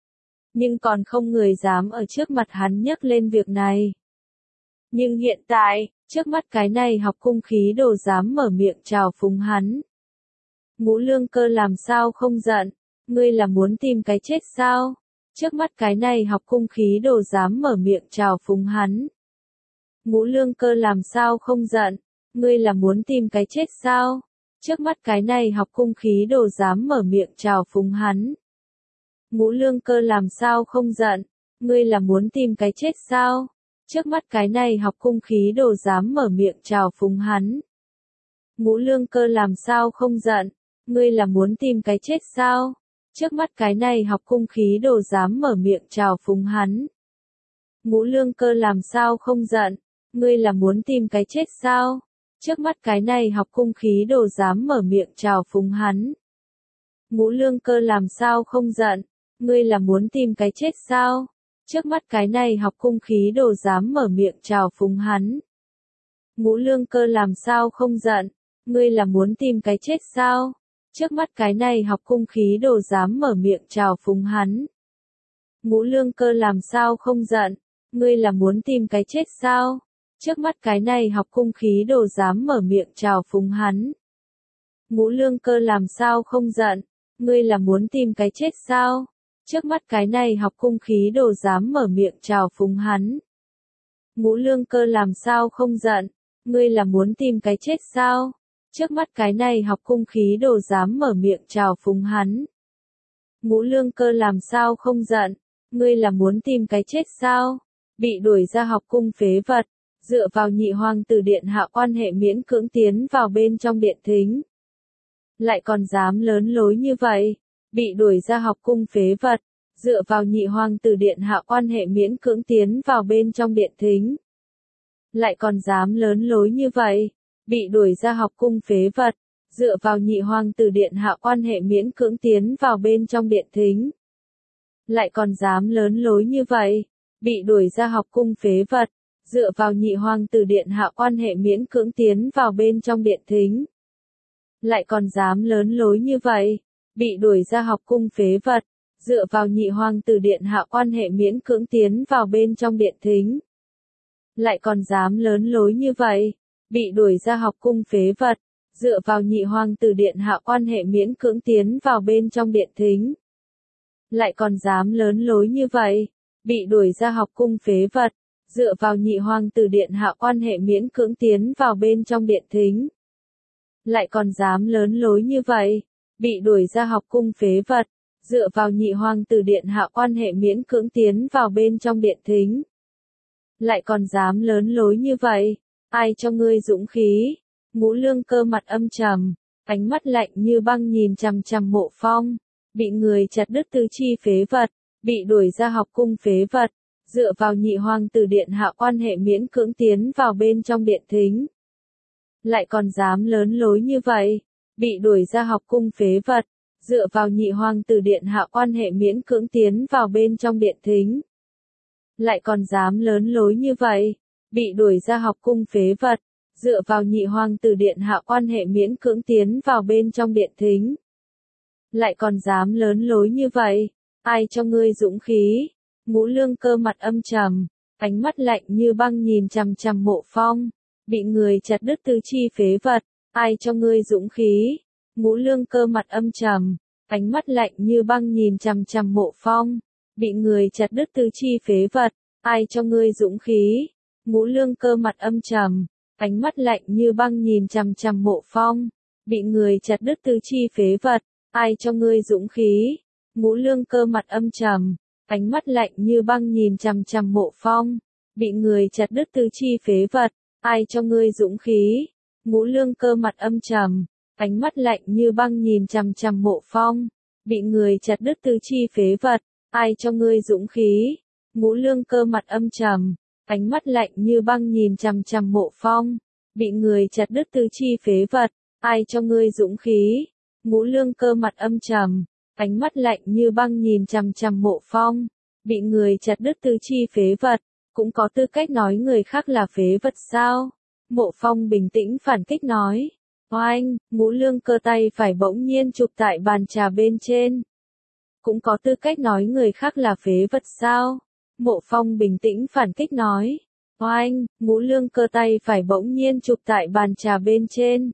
Nhưng còn không người dám ở trước mặt hắn nhắc lên việc này. Nhưng hiện tại, trước mắt cái này học cung khí đồ dám mở miệng chào phúng hắn. Ngũ Lương Cơ làm sao không giận, ngươi là muốn tìm cái chết sao? Trước mắt cái này học cung khí đồ dám mở miệng chào phúng hắn. Ngũ Lương Cơ làm sao không giận, ngươi là muốn tìm cái chết sao? Trước mắt cái này học cung khí đồ dám mở miệng chào phúng hắn. Ngũ Lương Cơ làm sao không giận, ngươi là muốn tìm cái chết sao? Trước mắt cái này học cung khí đồ dám mở miệng chào phúng hắn. Ngũ Lương Cơ làm sao không giận, ngươi là muốn tìm cái chết sao? Trước mắt cái này học cung khí đồ dám mở miệng chào phúng hắn. Ngũ Lương Cơ làm sao không giận, ngươi là muốn tìm cái chết sao? Trước mắt cái này học cung khí đồ dám mở miệng chào phúng hắn. Ngũ Lương Cơ làm sao không giận, ngươi là muốn tìm cái chết sao? Trước mắt cái này học cung khí đồ dám mở miệng chào phúng hắn. Ngũ Lương Cơ làm sao không giận, ngươi là muốn tìm cái chết sao? Trước mắt cái này học cung khí đồ dám mở miệng chào phúng hắn. Ngũ Lương Cơ làm sao không giận, Ngươi là muốn tìm cái chết sao? Trước mắt cái này học cung khí đồ dám mở miệng trào phúng hắn. Ngũ Lương Cơ làm sao không giận? Ngươi là muốn tìm cái chết sao? Trước mắt cái này học cung khí đồ dám mở miệng trào phúng hắn. Ngũ Lương Cơ làm sao không giận? Ngươi là muốn tìm cái chết sao? Trước mắt cái này học cung khí đồ dám mở miệng trào phúng hắn. Ngũ Lương Cơ làm sao không giận? Ngươi là muốn tìm cái chết sao? Bị đuổi ra học cung phế vật, dựa vào nhị hoàng tử điện hạ quan hệ miễn cưỡng tiến vào bên trong điện thính. Lại còn dám lớn lối như vậy, bị đuổi ra học cung phế vật, dựa vào nhị hoàng tử điện hạ quan hệ miễn cưỡng tiến vào bên trong điện thính. Lại còn dám lớn lối như vậy, bị đuổi ra học cung phế vật, dựa vào nhị hoàng tử điện hạ quan hệ miễn cưỡng tiến vào bên trong điện thính. Lại còn dám lớn lối như vậy, bị đuổi ra học cung phế vật, dựa vào nhị hoàng tử điện hạ quan hệ miễn cưỡng tiến vào bên trong điện thính. Lại còn dám lớn lối như vậy, bị đuổi ra học cung phế vật, dựa vào nhị hoàng tử điện hạ quan hệ miễn cưỡng tiến vào bên trong điện thính. Lại còn dám lớn lối như vậy, bị đuổi ra học cung phế vật, dựa vào nhị hoàng tử điện hạ quan hệ miễn cưỡng tiến vào bên trong điện thính. Lại còn dám lớn lối như vậy, bị đuổi ra học cung phế vật, dựa vào nhị hoàng tử điện hạ quan hệ miễn cưỡng tiến vào bên trong điện thính. Lại còn dám lớn lối như vậy, bị đuổi ra học cung phế vật, dựa vào nhị hoàng tử điện hạ quan hệ miễn cưỡng tiến vào bên trong điện thính. Lại còn dám lớn lối như vậy, ai cho ngươi dũng khí? Ngũ Lương Cơ mặt âm trầm, ánh mắt lạnh như băng nhìn chằm chằm Mộ Phong, bị người chặt đứt tứ chi phế vật, bị đuổi ra học cung phế vật, dựa vào nhị hoàng tử điện hạ quan hệ miễn cưỡng tiến vào bên trong điện thính. Lại còn dám lớn lối như vậy, bị đuổi ra học cung phế vật, dựa vào nhị hoàng tử điện hạ quan hệ miễn cưỡng tiến vào bên trong điện thính. Lại còn dám lớn lối như vậy, bị đuổi ra học cung phế vật, dựa vào nhị hoàng tử điện hạ quan hệ miễn cưỡng tiến vào bên trong điện thính. Lại còn dám lớn lối như vậy, ai cho ngươi dũng khí? Ngũ Lương Cơ mặt âm trầm, ánh mắt lạnh như băng nhìn chằm chằm Mộ Phong, bị người chặt đứt tứ chi phế vật, ai cho ngươi dũng khí? Ngũ Lương Cơ mặt âm trầm, ánh mắt lạnh như băng nhìn chằm chằm Mộ Phong, bị người chặt đứt tứ chi phế vật, ai cho ngươi dũng khí? Ngũ Lương Cơ mặt âm trầm, ánh mắt lạnh như băng nhìn chằm chằm Mộ Phong, bị người chặt đứt tứ chi phế vật, ai cho ngươi dũng khí? Ngũ Lương Cơ mặt âm trầm, ánh mắt lạnh như băng nhìn chằm chằm Mộ Phong, bị người chặt đứt tứ chi phế vật, ai cho ngươi dũng khí? Ngũ Lương Cơ mặt âm trầm, ánh mắt lạnh như băng nhìn chằm chằm Mộ Phong, bị người chặt đứt tứ chi phế vật, ai cho ngươi dũng khí? Ngũ Lương Cơ mặt âm trầm, ánh mắt lạnh như băng nhìn chằm chằm Mộ Phong, bị người chặt đứt tứ chi phế vật, ai cho ngươi dũng khí? Ngũ Lương Cơ mặt âm trầm, ánh mắt lạnh như băng nhìn chằm chằm Mộ Phong, bị người chặt đứt tứ chi phế vật, cũng có tư cách nói người khác là phế vật sao? Mộ Phong bình tĩnh phản kích nói. Oanh, Ngũ Lương Cơ tay phải bỗng nhiên chụp tại bàn trà bên trên. Cũng có tư cách nói người khác là phế vật sao? Mộ Phong bình tĩnh phản kích nói. Oanh, Ngũ Lương Cơ tay phải bỗng nhiên chụp tại bàn trà bên trên.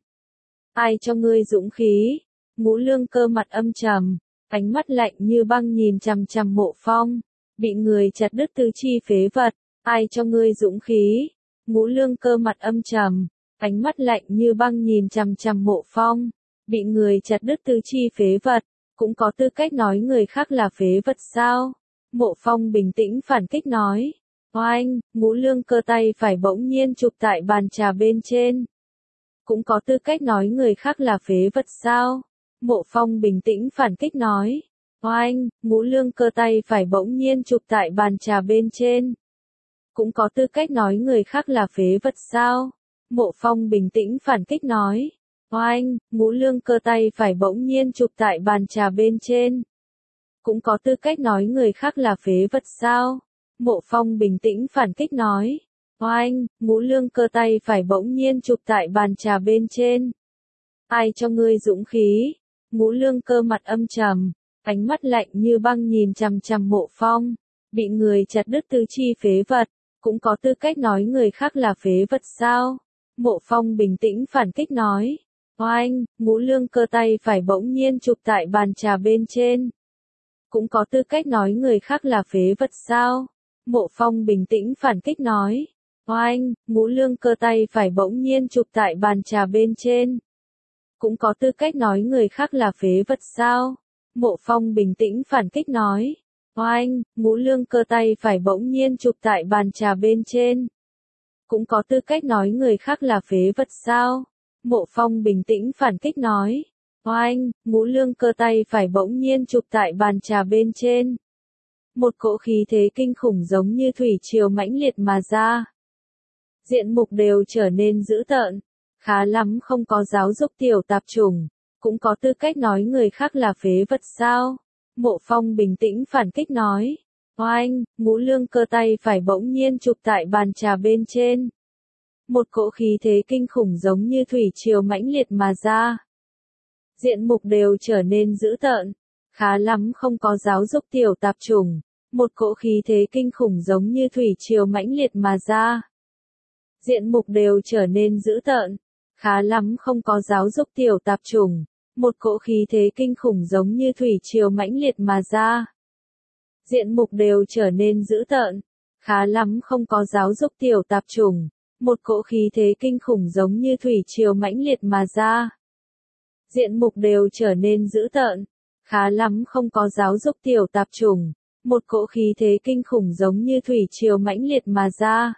Ai cho ngươi dũng khí? Ngũ Lương Cơ mặt âm trầm, ánh mắt lạnh như băng nhìn chằm chằm Mộ Phong, bị người chặt đứt tứ chi phế vật, ai cho ngươi dũng khí? Ngũ Lương Cơ mặt âm trầm, ánh mắt lạnh như băng nhìn chằm chằm Mộ Phong, bị người chặt đứt tứ chi phế vật, cũng có tư cách nói người khác là phế vật sao? Mộ Phong bình tĩnh phản kích nói. Oanh, Ngũ Lương Cơ tay phải bỗng nhiên chụp tại bàn trà bên trên. Cũng có tư cách nói người khác là phế vật sao? Mộ Phong bình tĩnh phản kích nói. Oanh, Ngũ Lương Cơ tay phải bỗng nhiên chụp tại bàn trà bên trên. Cũng có tư cách nói người khác là phế vật sao? Mộ Phong bình tĩnh phản kích nói. Oanh, Ngũ Lương Cơ tay phải bỗng nhiên chụp tại bàn trà bên trên. Cũng có tư cách nói người khác là phế vật sao? Mộ Phong bình tĩnh phản kích nói. Oanh, Ngũ Lương Cơ tay phải bỗng nhiên chụp tại bàn trà bên trên. Ai cho ngươi dũng khí? Ngũ Lương Cơ mặt âm trầm, ánh mắt lạnh như băng nhìn chằm chằm Mộ Phong, bị người chặt đứt tứ chi phế vật, cũng có tư cách nói người khác là phế vật sao? Mộ Phong bình tĩnh phản kích nói. Oanh, Ngũ Lương cơ tay phải bỗng nhiên chụp tại bàn trà bên trên. Cũng có tư cách nói người khác là phế vật sao? Mộ Phong bình tĩnh phản kích nói. Oanh, Ngũ Lương cơ tay phải bỗng nhiên chụp tại bàn trà bên trên. Cũng có tư cách nói người khác là phế vật sao? Mộ Phong bình tĩnh phản kích nói. Oanh, Ngũ Lương cơ tay phải bỗng nhiên chụp tại bàn trà bên trên. Cũng có tư cách nói người khác là phế vật sao? Mộ Phong bình tĩnh phản kích nói. Oanh, Ngũ Lương cơ tay phải bỗng nhiên chụp tại bàn trà bên trên. Một cỗ khí thế kinh khủng giống như thủy triều mãnh liệt mà ra. Diện mục đều trở nên dữ tợn. Khá lắm không có giáo dục tiểu tạp chủng. Cũng có tư cách nói người khác là phế vật sao? Mộ Phong bình tĩnh phản kích nói. Oanh, Ngũ Lương cơ tay phải bỗng nhiên chụp tại bàn trà bên trên. Một cỗ khí thế kinh khủng giống như thủy triều mãnh liệt mà ra. Diện mục đều trở nên dữ tợn. Khá lắm không có giáo dục tiểu tạp chủng. Một cỗ khí thế kinh khủng giống như thủy triều mãnh liệt mà ra. Diện mục đều trở nên dữ tợn. Khá lắm không có giáo dục tiểu tạp chủng. Một cỗ khí thế kinh khủng giống như thủy triều mãnh liệt mà ra. Diện mục đều trở nên dữ tợn. Khá lắm không có giáo dục tiểu tạp chủng. Một cỗ khí thế kinh khủng giống như thủy triều mãnh liệt mà ra. Diện mục đều trở nên dữ tợn. Khá lắm không có giáo dục tiểu tạp chủng. Một cỗ khí thế kinh khủng giống như thủy triều mãnh liệt mà ra.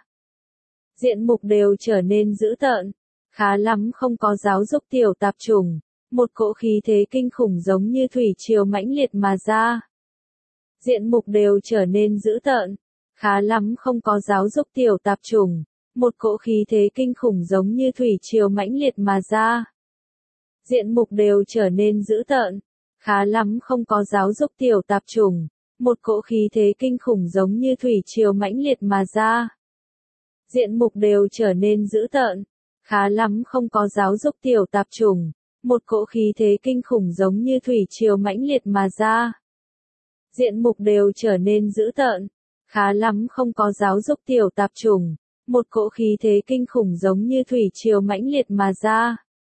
Diện mục đều trở nên dữ tợn. Khá lắm không có giáo dục tiểu tạp chủng. Một cỗ khí thế kinh khủng giống như thủy triều mãnh liệt mà ra. Diện mục đều trở nên dữ tợn. Khá lắm không có giáo dục tiểu tạp chủng. Một cỗ khí thế kinh khủng giống như thủy triều mãnh liệt mà ra. Diện mục đều trở nên dữ tợn. Khá lắm không có giáo dục tiểu tạp chủng. Một cỗ khí thế kinh khủng giống như thủy triều mãnh liệt mà ra. Diện mục đều trở nên dữ tợn. Khá lắm không có giáo dục tiểu tạp chủng. Một cỗ khí thế kinh khủng giống như thủy triều mãnh liệt mà ra. Diện mục đều trở nên dữ tợn. Khá lắm không có giáo dục tiểu tạp chủng. Một cỗ khí thế kinh khủng giống như thủy triều mãnh liệt mà ra.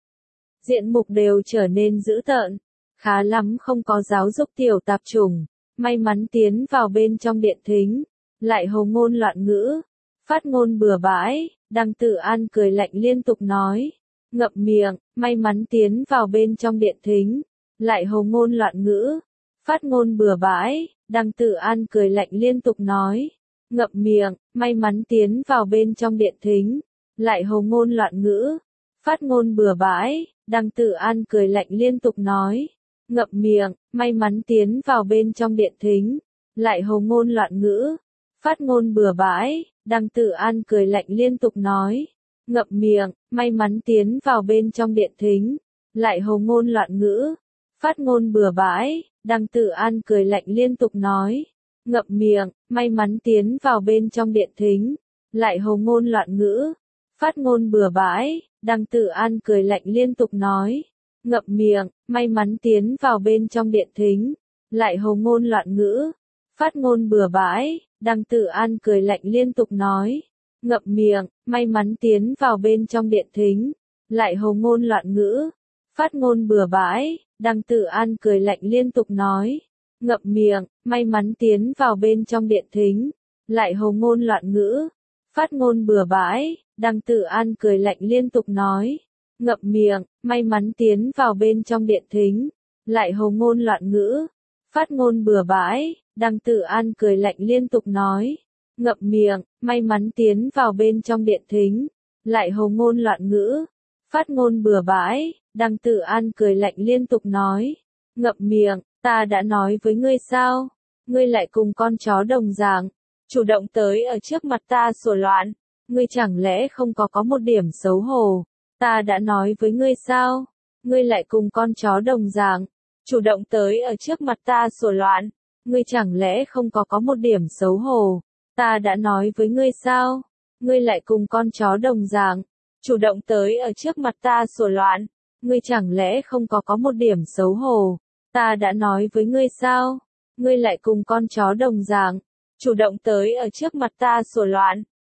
Diện mục đều trở nên dữ tợn. Khá lắm không có giáo dục tiểu tạp chủng. May mắn tiến vào bên trong điện thính. Lại hồ ngôn loạn ngữ. Phát ngôn bừa bãi. Đăng Tự An cười lạnh liên tục nói. Ngậm miệng, may mắn tiến vào bên trong điện thính. Lại hồ ngôn loạn ngữ. Phát ngôn bừa bãi. Đăng Tự An cười lạnh liên tục nói. Ngậm miệng, may mắn tiến vào bên trong điện thính. Lại hồ ngôn loạn ngữ. Phát ngôn bừa bãi. Đăng Tự An cười lạnh liên tục nói. Ngậm miệng, may mắn tiến vào bên trong điện thính. Lại hồ ngôn loạn ngữ. Phát ngôn bừa bãi. Đăng Tự An cười lạnh liên tục nói. Ngậm miệng, may mắn tiến vào bên trong điện thính. Lại hồ ngôn loạn ngữ. Phát ngôn bừa bãi. Đăng Tự An cười lạnh liên tục nói. Ngậm miệng, may mắn tiến vào bên trong điện thính. Lại hồ ngôn loạn ngữ. Phát ngôn bừa bãi. Đăng Tự An cười lạnh liên tục nói. Ngậm miệng, may mắn tiến vào bên trong điện thính. Lại hồ ngôn loạn ngữ. Phát ngôn bừa bãi. Đăng Tự An cười lạnh liên tục nói. Ngậm miệng, may mắn tiến vào bên trong điện thính. Lại hồ ngôn loạn ngữ. Phát ngôn bừa bãi. Đăng Tự An cười lạnh liên tục nói. Ngậm miệng, may mắn tiến vào bên trong điện thính. Lại hồ ngôn loạn ngữ. Phát ngôn bừa bãi. Đăng Tự An cười lạnh liên tục nói. Ngậm miệng, may mắn tiến vào bên trong điện thính. Lại hồ ngôn loạn ngữ. Phát ngôn bừa bãi. Đăng Tự An cười lạnh liên tục nói. Ngậm miệng, may mắn tiến vào bên trong điện thính. Lại hồ ngôn loạn ngữ. Phát ngôn bừa bãi. Đăng Tự An cười lạnh liên tục nói. Ngậm miệng, ta đã nói với ngươi sao? Ngươi lại cùng con chó đồng dạng. Chủ động tới ở trước mặt ta sủa loạn. Ngươi chẳng lẽ không có có một điểm xấu hổ? Ta đã nói với ngươi sao? Ngươi lại cùng con chó đồng dạng. Chủ động tới ở trước mặt ta sủa loạn. Ngươi chẳng lẽ không có có một điểm xấu hổ? Ta đã nói với ngươi sao? Ngươi lại cùng con chó đồng dạng. Chủ động tới ở trước mặt ta sủa loạn. Ngươi chẳng lẽ không có có một điểm xấu hổ? Ta đã nói với ngươi sao? Ngươi lại cùng con chó đồng dạng. Chủ động tới ở trước mặt ta sủa loạn.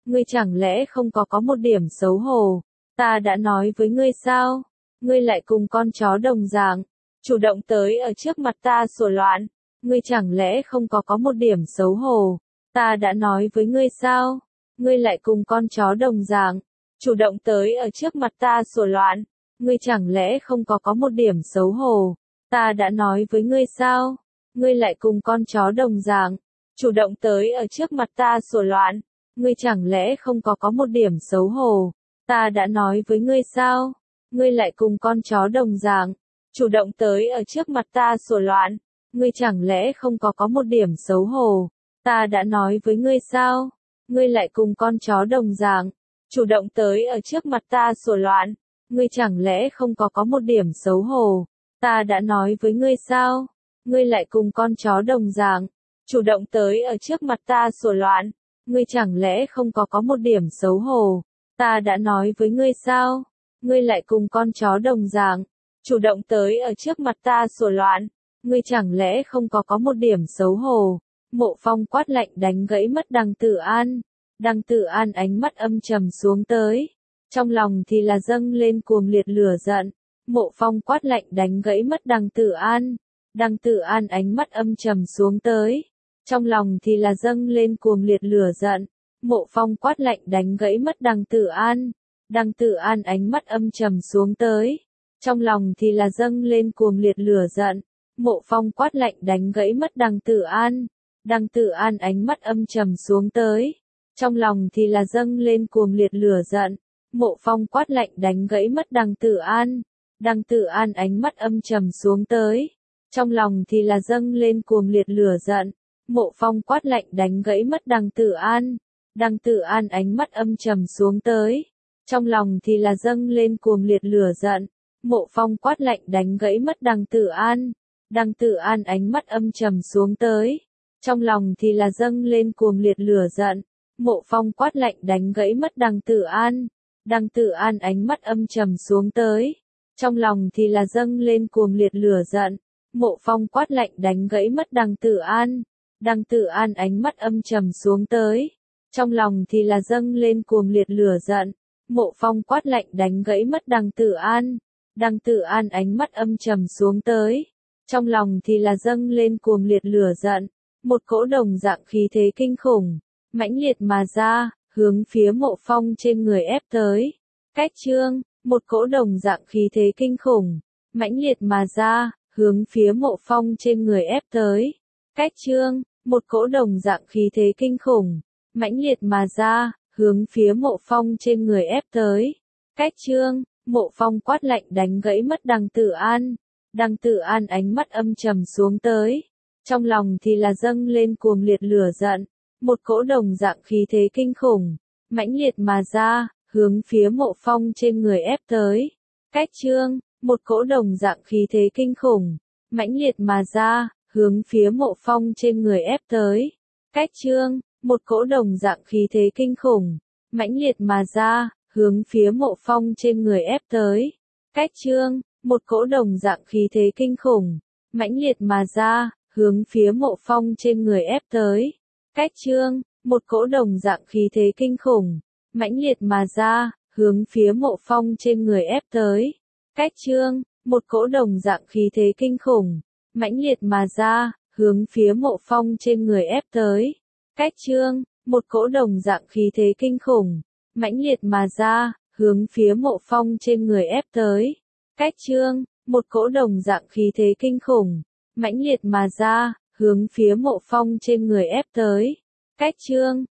Ngươi chẳng lẽ không có có một điểm xấu hổ? Ta đã nói với ngươi sao? Ngươi lại cùng con chó đồng dạng, chủ động tới ở trước mặt ta sủa loạn. Ngươi chẳng lẽ không có có một điểm xấu hổ? Ta đã nói với ngươi sao? Ngươi lại cùng con chó đồng dạng, chủ động tới ở trước mặt ta sủa loạn. Ngươi chẳng lẽ không có có một điểm xấu hổ? Ta đã nói với ngươi sao? Ngươi lại cùng con chó đồng dạng, chủ động tới ở trước mặt ta sủa loạn. Ngươi chẳng lẽ không có có một điểm xấu hổ? Ta đã nói với ngươi sao? Ngươi lại cùng con chó đồng dạng, chủ động tới ở trước mặt ta sủa loạn. Ngươi chẳng lẽ không có có một điểm xấu hổ? Ta đã nói với ngươi sao? Ngươi lại cùng con chó đồng dạng, chủ động tới ở trước mặt ta sủa loạn. Ngươi chẳng lẽ không có có một điểm xấu hổ? Ta đã nói với ngươi sao? Ngươi lại cùng con chó đồng dạng, chủ động tới ở trước mặt ta sủa loạn. Ngươi chẳng lẽ không có có một điểm xấu hổ? Ta đã nói với ngươi sao? Ngươi lại cùng con chó đồng dạng, chủ động tới ở trước mặt ta sủa loạn. Ngươi chẳng lẽ không có có một điểm xấu hổ? Mộ Phong quát lạnh đánh gãy mất Đằng Tử An. Đằng Tử An ánh mắt âm trầm xuống tới, trong lòng thì là dâng lên cuồng liệt lửa giận. Mộ Phong quát lạnh đánh gãy mất Đằng Tử An. Đằng Tử An ánh mắt âm trầm xuống tới, trong lòng thì là dâng lên cuồng liệt lửa giận. Mộ Phong quát lạnh đánh gãy mất Đằng Tử An. Đằng Tử An ánh mắt âm trầm xuống tới, trong lòng thì là dâng lên cuồng liệt lửa giận. Mộ Phong quát lạnh đánh gãy mất Đằng Tử An. Đằng Tử An ánh mắt âm trầm xuống tới, trong lòng thì là dâng lên cuồng liệt lửa giận. Mộ Phong quát lạnh đánh gãy mất Đằng Tử An. Đằng Tử An ánh mắt âm trầm xuống tới, trong lòng thì là dâng lên cuồng liệt lửa giận. Mộ Phong quát lạnh đánh gãy mất Đằng Tử An. Đằng Tử An ánh mắt âm trầm xuống tới, trong lòng thì là dâng lên cuồng liệt lửa giận. Mộ Phong quát lạnh đánh gãy mất Đằng Tử An. Đằng Tử An ánh mắt âm trầm xuống tới, trong lòng thì là dâng lên cuồng liệt lửa giận. Mộ Phong quát lạnh đánh gãy mất Đằng Tử An. Đằng Tử An ánh mắt âm trầm xuống tới, trong lòng thì là dâng lên cuồng liệt lửa giận. Mộ Phong quát lạnh đánh gãy mất Đằng Tử An. Đằng Tử An ánh mắt âm trầm xuống tới, trong lòng thì là dâng lên cuồng liệt lửa giận. Mộ Phong quát lạnh đánh gãy mất Đằng Tử An. Đằng Tử An ánh mắt âm trầm xuống tới, trong lòng thì là dâng lên cuồng liệt lửa giận. Một cỗ đồng dạng khí thế kinh khủng, mãnh liệt mà ra, hướng phía Mộ Phong trên người ép tới. Cách chương, một cỗ đồng dạng khí thế kinh khủng, mãnh liệt mà ra, hướng phía Mộ Phong trên người ép tới. Cách chương, một cỗ đồng dạng khí thế kinh khủng, mãnh liệt mà ra, hướng phía Mộ Phong trên người ép tới. Cách chương, Mộ Phong quát lạnh đánh gãy mất Đằng Tử An. Đằng Tử An ánh mắt âm trầm xuống tới, trong lòng thì là dâng lên cuồng liệt lửa giận. Một cỗ đồng dạng khí thế kinh khủng, mãnh liệt mà ra, hướng phía Mộ Phong trên người ép tới. Cách chương, một cỗ đồng dạng khí thế kinh khủng, mãnh liệt mà ra, hướng phía Mộ Phong trên người ép tới. Cách chương, một cỗ đồng dạng khí thế kinh khủng, mãnh liệt mà ra, hướng phía Mộ Phong trên người ép tới. Cách chương, một cỗ đồng dạng khí thế kinh khủng, mãnh liệt mà ra, hướng phía Mộ Phong trên người ép tới. Cách chương, một cỗ đồng dạng khí thế kinh khủng, mãnh liệt mà ra, hướng phía Mộ Phong trên người ép tới. Cách chương, một cỗ đồng dạng khí thế kinh khủng, mãnh liệt mà ra, hướng phía Mộ Phong trên người ép tới. Cách chương, một cỗ đồng dạng khí thế kinh khủng, mãnh liệt mà ra, hướng phía Mộ Phong trên người ép tới. Cách chương, một cỗ đồng dạng khí thế kinh khủng, mãnh liệt mà ra, hướng phía Mộ Phong trên người ép tới. Cách chương,